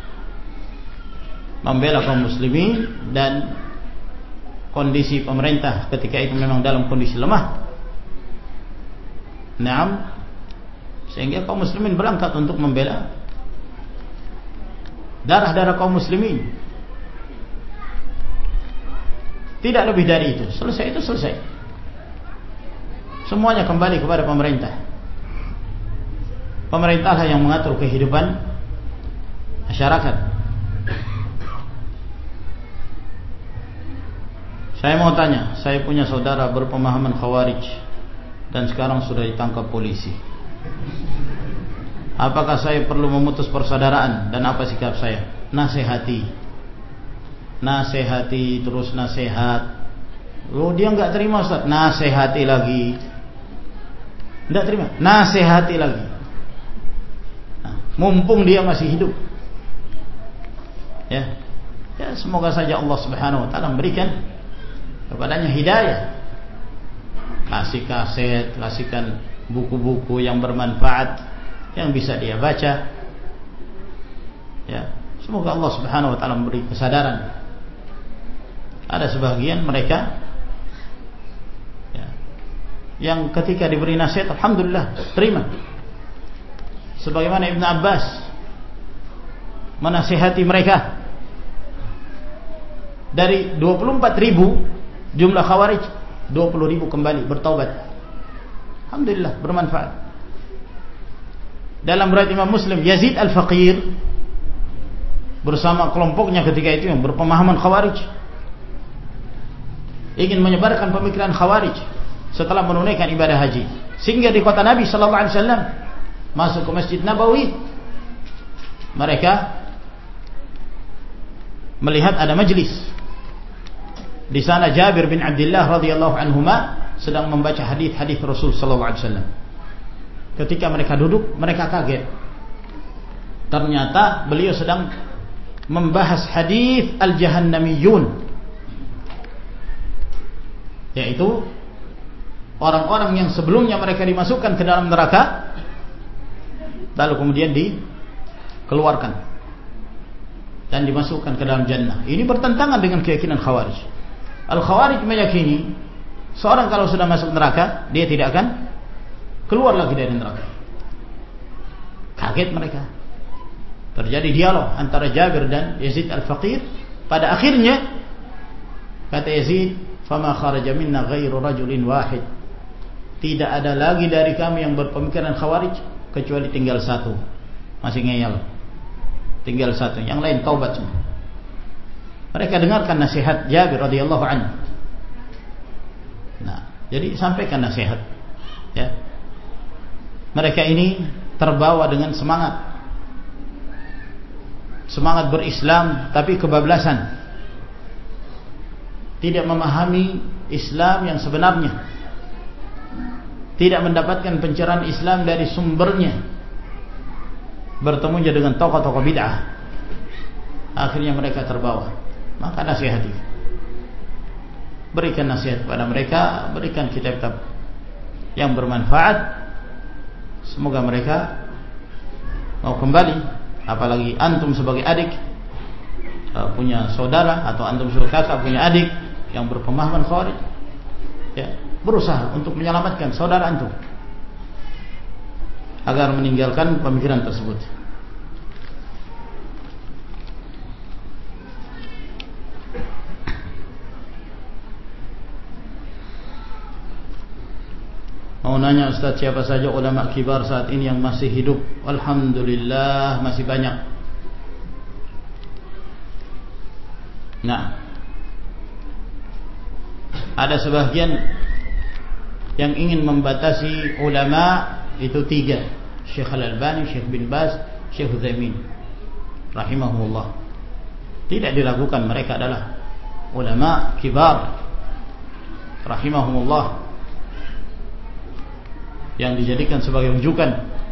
membela kaum muslimin, dan kondisi pemerintah ketika itu memang dalam kondisi lemah. Naam, sehingga kaum muslimin berangkat untuk membela darah-darah kaum muslimin. Tidak lebih dari itu. Selesai itu selesai. Semuanya kembali kepada pemerintah. Pemerintahlah yang mengatur kehidupan masyarakat. Saya mau tanya, saya punya saudara berpemahaman Khawarij dan sekarang sudah ditangkap polisi. Apakah saya perlu memutus persaudaraan dan apa sikap saya? Nasihati, nasihati, terus nasihat. Oh, dia nggak terima, Ustaz. Nasihati lagi. Nggak terima, nasihati lagi. Nah, mumpung dia masih hidup, ya, ya semoga saja Allah Subhanahu Wa Taala memberikan kepadanya hidayah. Kasih kaset, kasihkan buku-buku yang bermanfaat yang bisa dia baca, ya, Semoga Allah Subhanahu wa taala memberi kesadaran. Ada sebagian mereka ya, yang ketika diberi nasihat alhamdulillah terima. Sebagaimana Ibn Abbas menasihati mereka, dari dua puluh empat ribu jumlah Khawarij, dua puluh ribu kembali bertaubat. Alhamdulillah bermanfaat. Dalam riwayat Imam Muslim, Yazid Al-Faqir bersama kelompoknya ketika itu yang berpemahaman Khawarij ingin menyebarkan pemikiran Khawarij setelah menunaikan ibadah haji, sehingga di kota Nabi sallallahu alaihi wasallam masuk ke Masjid Nabawi, mereka melihat ada majlis. Di sana Jabir bin Abdullah radhiyallahu anhuma sedang membaca hadis-hadis Rasul sallallahu alaihi wasallam. Ketika mereka duduk, mereka kaget. Ternyata beliau sedang membahas hadis al-jahannamiyun, yaitu orang-orang yang sebelumnya mereka dimasukkan ke dalam neraka lalu kemudian dikeluarkan dan dimasukkan ke dalam jannah. Ini bertentangan dengan keyakinan Khawarij. Al-Khawarij meyakini seorang kalau sudah masuk neraka, dia tidak akan keluar lagi dari neraka. Kaget mereka. Terjadi dialog antara Jabir dan Yazid Al-Faqir. Pada akhirnya kata Yazid, "Fama kharaja minna ghairu rajulin wahid." Tidak ada lagi dari kami yang berpemikiran Khawarij kecuali tinggal satu. Masih ngeyel. Tinggal satu, yang lain taubat semua. Mereka dengarkan nasihat Jabir radhiyallahu anhu. Nah, jadi sampaikan nasihat. Ya. Mereka ini terbawa dengan semangat. Semangat berislam tapi kebablasan. Tidak memahami Islam yang sebenarnya. Tidak mendapatkan pencerahan Islam dari sumbernya. Bertemunya dengan tokoh-tokoh bid'ah. Akhirnya mereka terbawa. Maka nasihati. Berikan nasihat kepada mereka, berikan kitab-kitab yang bermanfaat. Semoga mereka mau kembali. Apalagi antum sebagai adik punya saudara, atau antum sebagai kakak punya adik yang berpemahaman Khawarij, ya, berusaha untuk menyelamatkan saudara antum agar meninggalkan pemikiran tersebut. Mau nanya Ustaz, siapa saja ulama kibar saat ini yang masih hidup? Alhamdulillah masih banyak. Nah, ada sebagian yang ingin membatasi ulama itu tiga: Syekh Al-Albani, Syekh bin Baz, Syekh Utsaimin rahimahullah. Tidak diragukan mereka adalah ulama kibar rahimahumullah, yang dijadikan sebagai rujukan.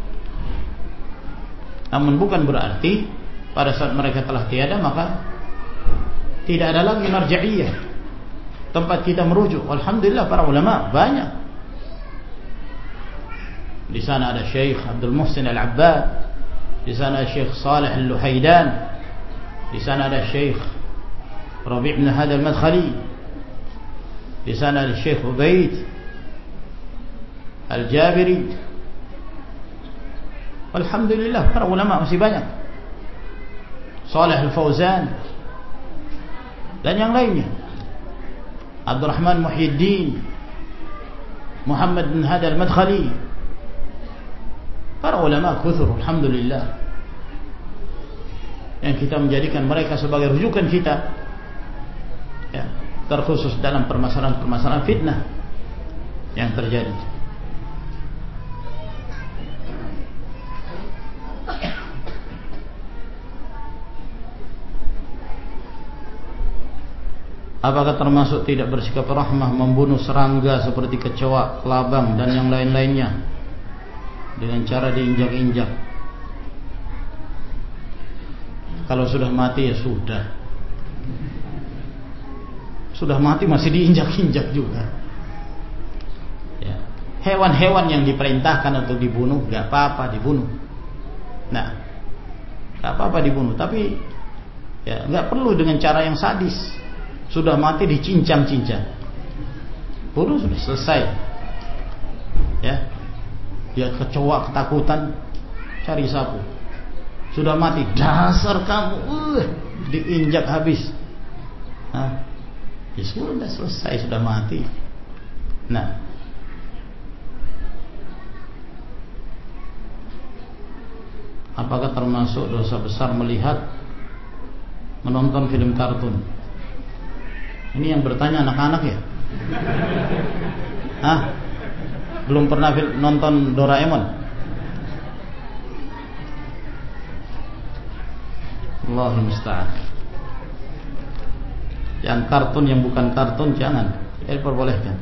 Namun bukan berarti pada saat mereka telah tiada maka tidak ada lagi marja'iyah, tempat kita merujuk. Alhamdulillah para ulama banyak. Di sana ada Syekh Abdul Muhsin Al-Abbad, di sana ada Syekh Salih Al-Luhaidan, di sana ada Syekh Rabi' bin Hadi Al-Madkhali, di sana ada Syekh Ubaid Al-Jabiri. Alhamdulillah para ulama masih banyak. Salih Al-Fauzan dan yang lainnya. Abdurrahman Muhyiddin, Muhammad bin Hadi Al-Madkhali. Para ulama kuthur alhamdulillah, yang kita menjadikan mereka sebagai rujukan kita, ya, terkhusus dalam permasalahan-permasalahan fitnah yang terjadi. Apakah termasuk tidak bersikap rahmah membunuh serangga seperti kecoa, kelabang dan yang lain-lainnya dengan cara diinjak-injak? Kalau sudah mati ya sudah. Sudah mati masih diinjak-injak juga. Ya. Hewan-hewan yang diperintahkan untuk dibunuh, gak apa-apa dibunuh. Nah, gak apa-apa dibunuh. Tapi Ya, nggak perlu dengan cara yang sadis. Sudah mati dicincang-cincang. Bunuh sudah selesai. Ya. Dia kecoa ketakutan, cari sapu. Sudah mati, dasar kamu, uh, diinjak habis. Nah, ya sudah selesai, sudah mati. Nah, apakah termasuk dosa besar melihat menonton film kartun? Ini yang bertanya anak-anak ya? Hah? Belum pernah nonton Doraemon? Allahul musta'an. Yang kartun yang bukan kartun jangan, tidak diperbolehkan.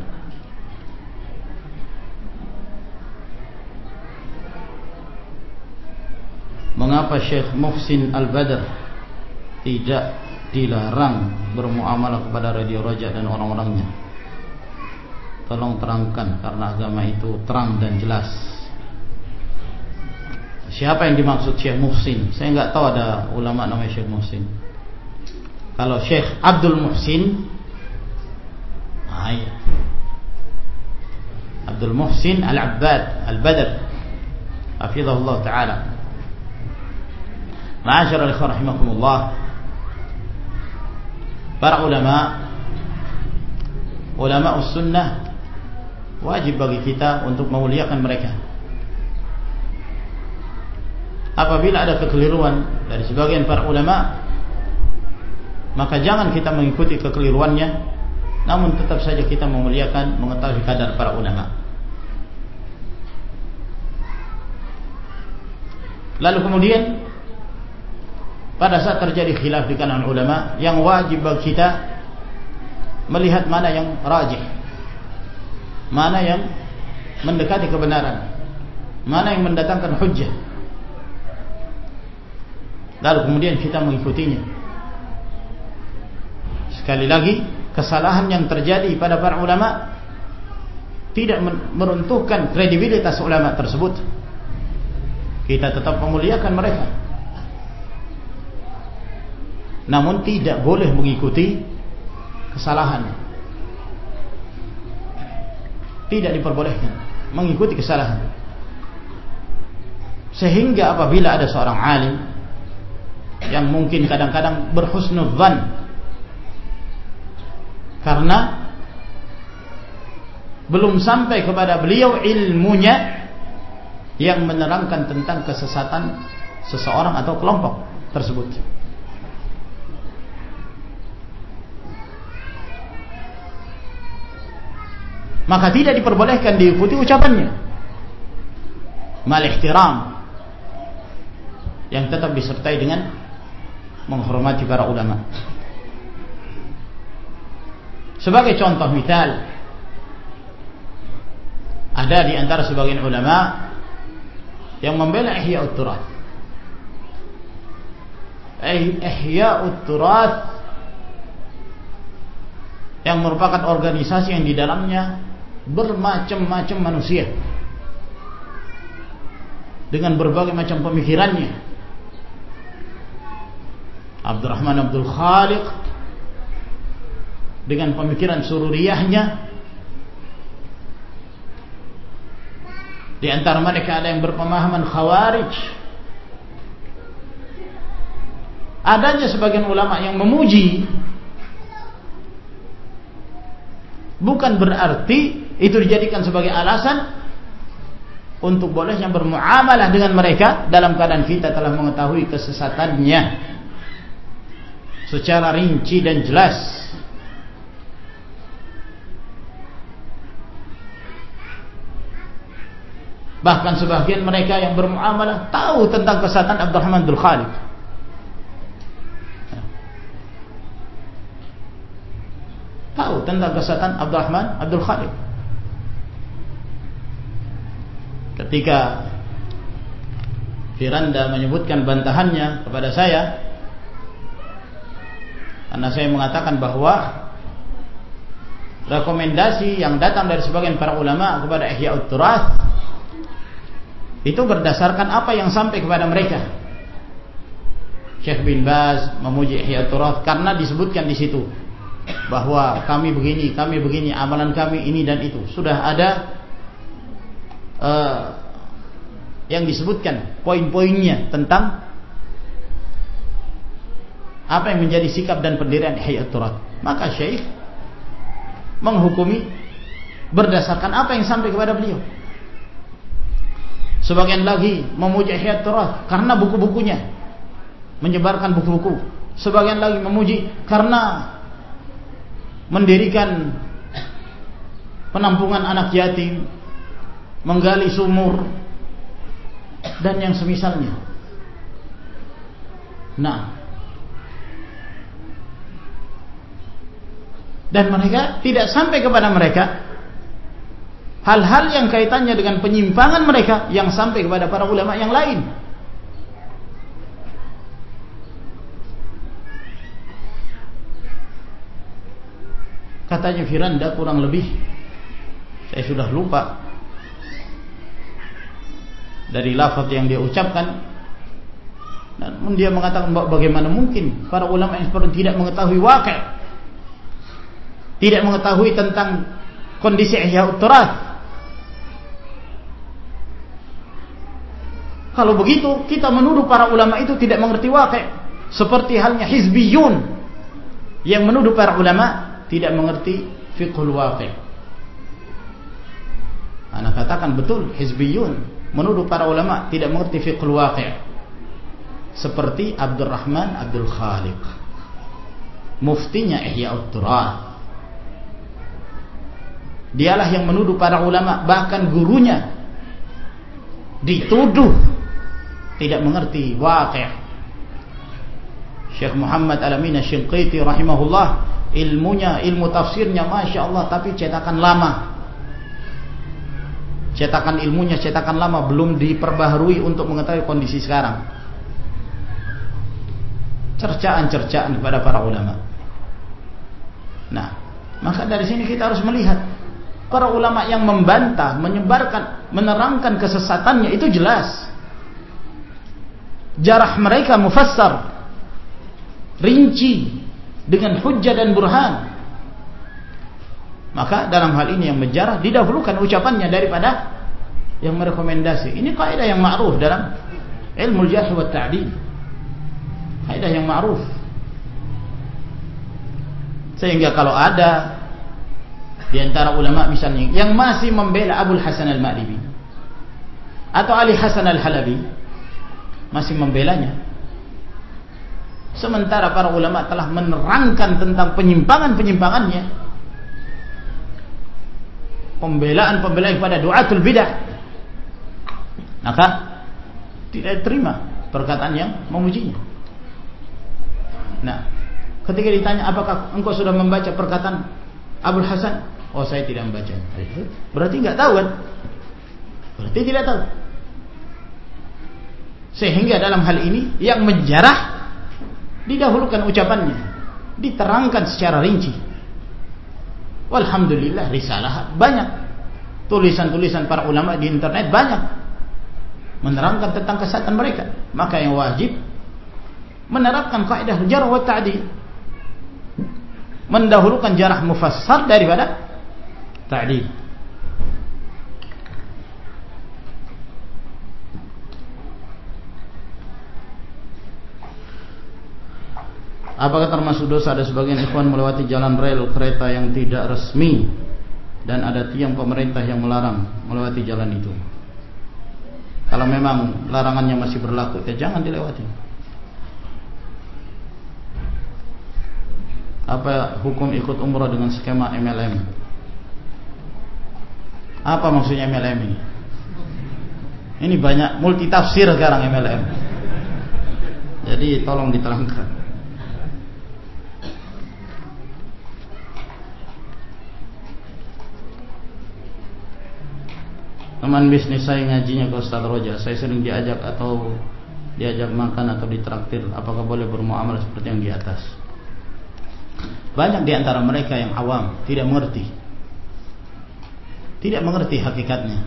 Mengapa Syekh Muhsin Al-Badr tidak dilarang bermuamalah kepada Radio Raja dan orang-orangnya? Tolong terangkan, karena agama itu terang dan jelas. Siapa yang dimaksud Syekh Muhsin? Saya enggak tahu ada ulama namanya Syekh Muhsin. Kalau Syekh Abdul Muhsin, ah iya, Abdul Muhsin Al-Abbad Al-Badr, hafizahullah taala. Ma'asyiral ikhwan rahimakumullah. Para ulama, ulama us-sunnah, wajib bagi kita untuk memuliakan mereka. Apabila ada kekeliruan dari sebagian para ulama, maka jangan kita mengikuti kekeliruannya, namun tetap saja kita memuliakan, mengetahui kadar para ulama. Lalu kemudian pada saat terjadi khilaf di kalangan ulama, yang wajib bagi kita melihat mana yang rajih, mana yang mendekati kebenaran, mana yang mendatangkan hujjah, lalu kemudian kita mengikutinya. Sekali lagi, kesalahan yang terjadi pada para ulama tidak meruntuhkan kredibilitas ulama tersebut. Kita tetap memuliakan mereka, namun tidak boleh mengikuti kesalahan. Tidak diperbolehkan mengikuti kesalahan. Sehingga apabila ada seorang alim yang mungkin kadang-kadang berhusnudzan karena belum sampai kepada beliau ilmunya yang menerangkan tentang kesesatan seseorang atau kelompok tersebut, maka tidak diperbolehkan diikuti ucapannya, mal ihtiram, yang tetap disertai dengan menghormati para ulama. Sebagai contoh misal, ada di antara sebagian ulama yang membela Ihya'ut Turath. Ihya'ut Turath yang merupakan organisasi yang di dalamnya bermacam-macam manusia dengan berbagai macam pemikirannya. Abdurrahman Abdul Khaliq dengan pemikiran sururiyahnya. Di antara mereka ada yang berpemahaman khawarij. Adanya sebagian ulama yang memuji, bukan berarti itu dijadikan sebagai alasan untuk bolehnya bermuamalah dengan mereka dalam keadaan kita telah mengetahui kesesatannya secara rinci dan jelas. Bahkan sebagian mereka yang bermuamalah tahu tentang kesesatan Abdurrahman Abdul Khaliq. Tahu tentang kesesatan Abdurrahman Abdul Khaliq. Ketika Firanda menyebutkan bantahannya kepada saya, karena saya mengatakan bahwa rekomendasi yang datang dari sebagian para ulama kepada Ihya'ut Turath itu berdasarkan apa yang sampai kepada mereka. Syekh bin Baz memuji Ihya Turath karena disebutkan di situ bahwa kami begini, kami begini, amalan kami ini dan itu. Sudah ada uh, yang disebutkan poin-poinnya tentang apa yang menjadi sikap dan pendirian Ihya Turath. Maka Syekh menghukumi berdasarkan apa yang sampai kepada beliau. Sebagian lagi memuji Ihya Turath karena buku-bukunya, menyebarkan buku-buku. Sebagian lagi memuji karena mendirikan penampungan anak yatim, menggali sumur dan yang semisalnya. Nah, dan mereka tidak sampai kepada mereka hal-hal yang kaitannya dengan penyimpangan mereka yang sampai kepada para ulama yang lain. Katanya Firanda kurang lebih, saya sudah lupa dari lafaz yang dia ucapkan, namun dia mengatakan bagaimana mungkin para ulama yang seperti tidak mengetahui waqi', tidak mengetahui tentang kondisi Ihya Turath. Kalau begitu kita menuduh para ulama itu tidak mengerti waqi', seperti halnya hizbiyun yang menuduh para ulama tidak mengerti fiqhul waqi'. Ana katakan betul, hizbiyun menuduh para ulama tidak mengerti fiqhul waqi', seperti Abdurrahman Abdul Khaliq, muftinya Ihya Turath. Dialah yang menuduh para ulama, bahkan gurunya dituduh tidak mengerti waqi'. Syekh Muhammad Al-Amin Asy-Shinqiti rahimahullah, ilmunya, ilmu tafsirnya Masya Allah, tapi cetakan lama, cetakan ilmunya cetakan lama, belum diperbaharui untuk mengetahui kondisi sekarang. Cercaan-cercaan kepada para ulama. Nah, maka dari sini kita harus melihat para ulama yang membantah, menyebarkan, menerangkan kesesatannya itu jelas. Jarah mereka mufassar, rinci, dengan hujjah dan burhan. Maka dalam hal ini yang menjarah didahulukan ucapannya daripada yang merekomendasi. Ini kaidah yang ma'ruf dalam ilmu al-jarh wa ta'dil. Kaidah yang ma'ruf. Sehingga kalau ada di antara ulama misalnya yang masih membela Abul Hasan Al-Ma'ribi atau Ali Hasan Al-Halabi, masih membelanya, sementara para ulama telah menerangkan tentang penyimpangan-penyimpangannya, pembelaan-pembelaan kepada du'atul bidah, maka tidak terima perkataan yang memujinya. Nah, ketika ditanya apakah engkau sudah membaca perkataan Abul Hasan, oh saya tidak membaca. Berarti nggak tahu kan? Berarti tidak tahu. Sehingga dalam hal ini yang menjarah didahulukan ucapannya, diterangkan secara rinci. Walhamdulillah, risalah banyak, tulisan-tulisan para ulama di internet banyak menerangkan tentang kesesatan mereka. Maka yang wajib menerapkan kaidah jarh wa ta'dil, mendahulukan jarh mufassar daripada ta'dil. Apakah termasuk dosa ada sebagian ikhwan melewati jalan rel kereta yang tidak resmi dan ada tiang pemerintah yang melarang melewati jalan itu? Kalau memang larangannya masih berlaku, ya jangan dilewati. Apa hukum ikut umrah dengan skema M L M? Apa maksudnya M L M ini? Ini banyak multi tafsir sekarang M L M. Jadi tolong diterangkan. Teman bisnis saya ngajinya ke Ustaz Roja, saya sering diajak atau diajak makan atau ditraktir, apakah boleh bermuamalah seperti yang di atas? Banyak di antara mereka yang awam, tidak mengerti, tidak mengerti hakikatnya.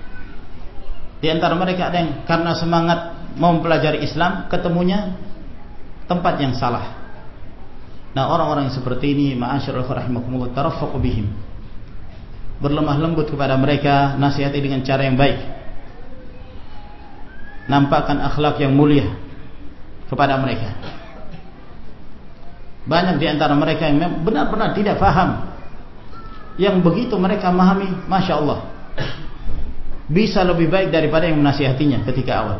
Di antara mereka ada yang karena semangat mau mempelajari Islam, ketemunya tempat yang salah. Nah, orang-orang yang seperti ini, ma'asyiral rahimakumullah, taraffaqu bihim. Berlemah lembut kepada mereka, nasihati dengan cara yang baik. Nampakkan akhlak yang mulia kepada mereka. Banyak di antara mereka yang benar-benar tidak paham. Yang begitu mereka memahami, Masya Allah, bisa lebih baik daripada yang menasihatinya ketika awal.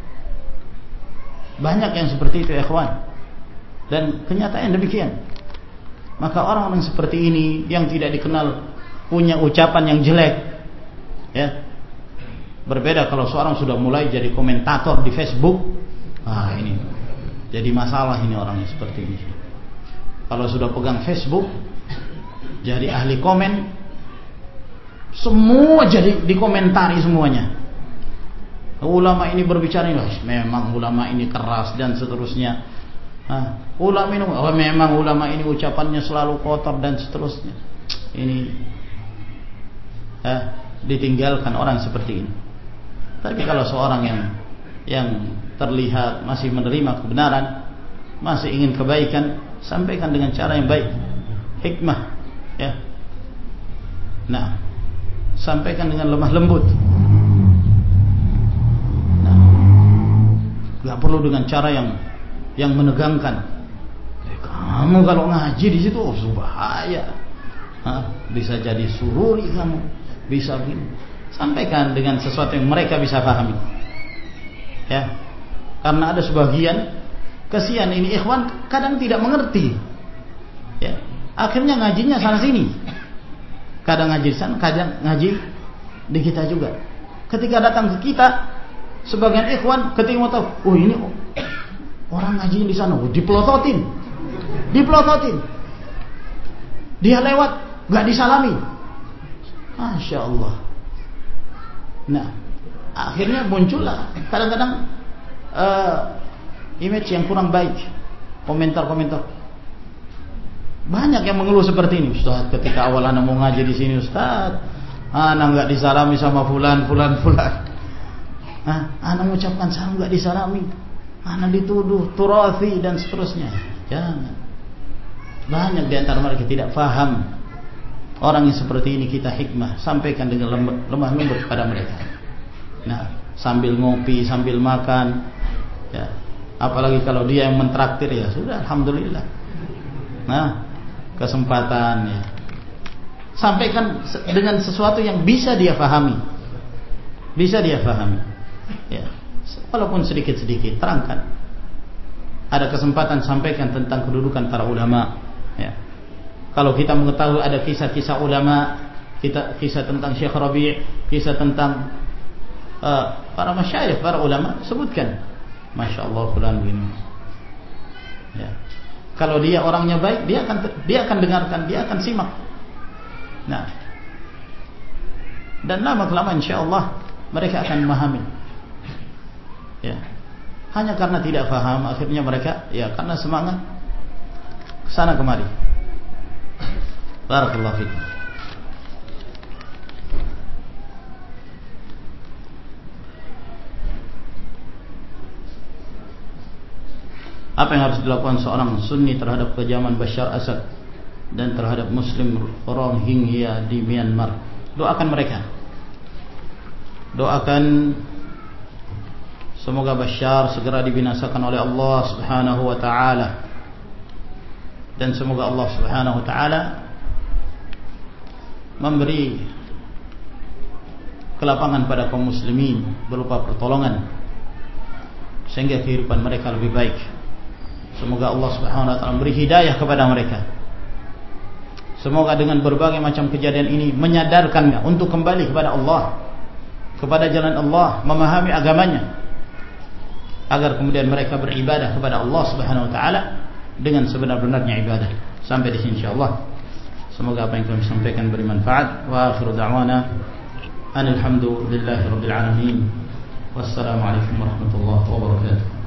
Banyak yang seperti itu, ikhwan. Dan kenyataan demikian. Maka orang-orang seperti ini yang tidak dikenal punya ucapan yang jelek, ya. Berbeda kalau seorang sudah mulai jadi komentator di Facebook. Ah, ini jadi masalah ini orang seperti ini. Kalau sudah pegang Facebook, jadi ahli komen, semua jadi dikomentari semuanya. Ulama ini berbicara, memang ulama ini keras dan seterusnya. Nah, ulama ini, oh, memang ulama ini ucapannya selalu kotor dan seterusnya. Ini eh, ditinggalkan orang seperti ini. Tapi kalau seorang yang yang terlihat masih menerima kebenaran, masih ingin kebaikan, sampaikan dengan cara yang baik, hikmah, ya. Nah, sampaikan dengan lemah lembut. Nah, nggak perlu dengan cara yang yang menegangkan. Kamu kalau ngaji di situ, oh, bahaya. Hah? Bisa jadi sururi kamu, bisa begini. Sampaikan dengan sesuatu yang mereka bisa pahami. Ya, karena ada sebagian kesian ini ikhwan kadang tidak mengerti. Ya, akhirnya ngajinya sana sini. Kadang ngaji di sana, kadang ngaji di kita juga. Ketika datang ke kita, sebagian ikhwan ketika mau tahu, oh ini orang ngaji di sana, oh, dipelototin, dipelototin. Dia lewat, nggak disalami. Masya Allah. Nah, akhirnya muncullah kadang-kadang uh, image yang kurang baik, komentar-komentar. Banyak yang mengeluh seperti ini, Ustaz. Ketika awal anak mau ngaji di sini, Ustaz, anak nggak disalami sama fulan, fulan, fulan. Nah, anak mengucapkan salam nggak disalami, anak dituduh turafi dan seterusnya. Jangan. Banyak di antara mereka tidak paham. Orang yang seperti ini kita hikmah, sampaikan dengan lemah lembut kepada mereka. Nah, sambil ngopi, sambil makan, ya. Apalagi kalau dia yang mentraktir, ya sudah, alhamdulillah. Nah, kesempatan, ya. Sampaikan dengan sesuatu yang bisa dia pahami, bisa dia pahami, ya. Walaupun sedikit-sedikit, terangkan. Ada kesempatan sampaikan tentang kedudukan para ulama, ya. Kalau kita mengetahui ada kisah-kisah ulama, kita kisah tentang Syekh Rabi', kisah tentang uh, para masyayikh, para ulama, sebutkan. Masya Allah, fulan begini. Ya. Kalau dia orangnya baik, dia akan dia akan dengarkan, dia akan simak. Nah, dan lama kelamaan insya Allah mereka akan memahami. Ya. Hanya karena tidak paham, akhirnya mereka, ya karena semangat kesana kemari. Barakallahu fiik. Apa yang harus dilakukan seorang Sunni terhadap kejaman Bashar Assad dan terhadap Muslim Rohingya di Myanmar? Doakan mereka. Doakan semoga Bashar segera dibinasakan oleh Allah Subhanahu wa taala, dan semoga Allah Subhanahu wa taala memberi kelapangan pada kaum muslimin berupa pertolongan sehingga kehidupan mereka lebih baik. Semoga Allah Subhanahu wa taala memberi hidayah kepada mereka. Semoga dengan berbagai macam kejadian ini menyadarkannya untuk kembali kepada Allah, kepada jalan Allah, memahami agamanya, agar kemudian mereka beribadah kepada Allah Subhanahu wa taala dengan sebenar-benarnya ibadah. Sampai di sini insyaallah. Semoga apa yang kami sampaikan beri manfaat. Wa akhiru da'wana alhamdulillahi rabbil alamin. Wassalamualaikum warahmatullahi wabarakatuh.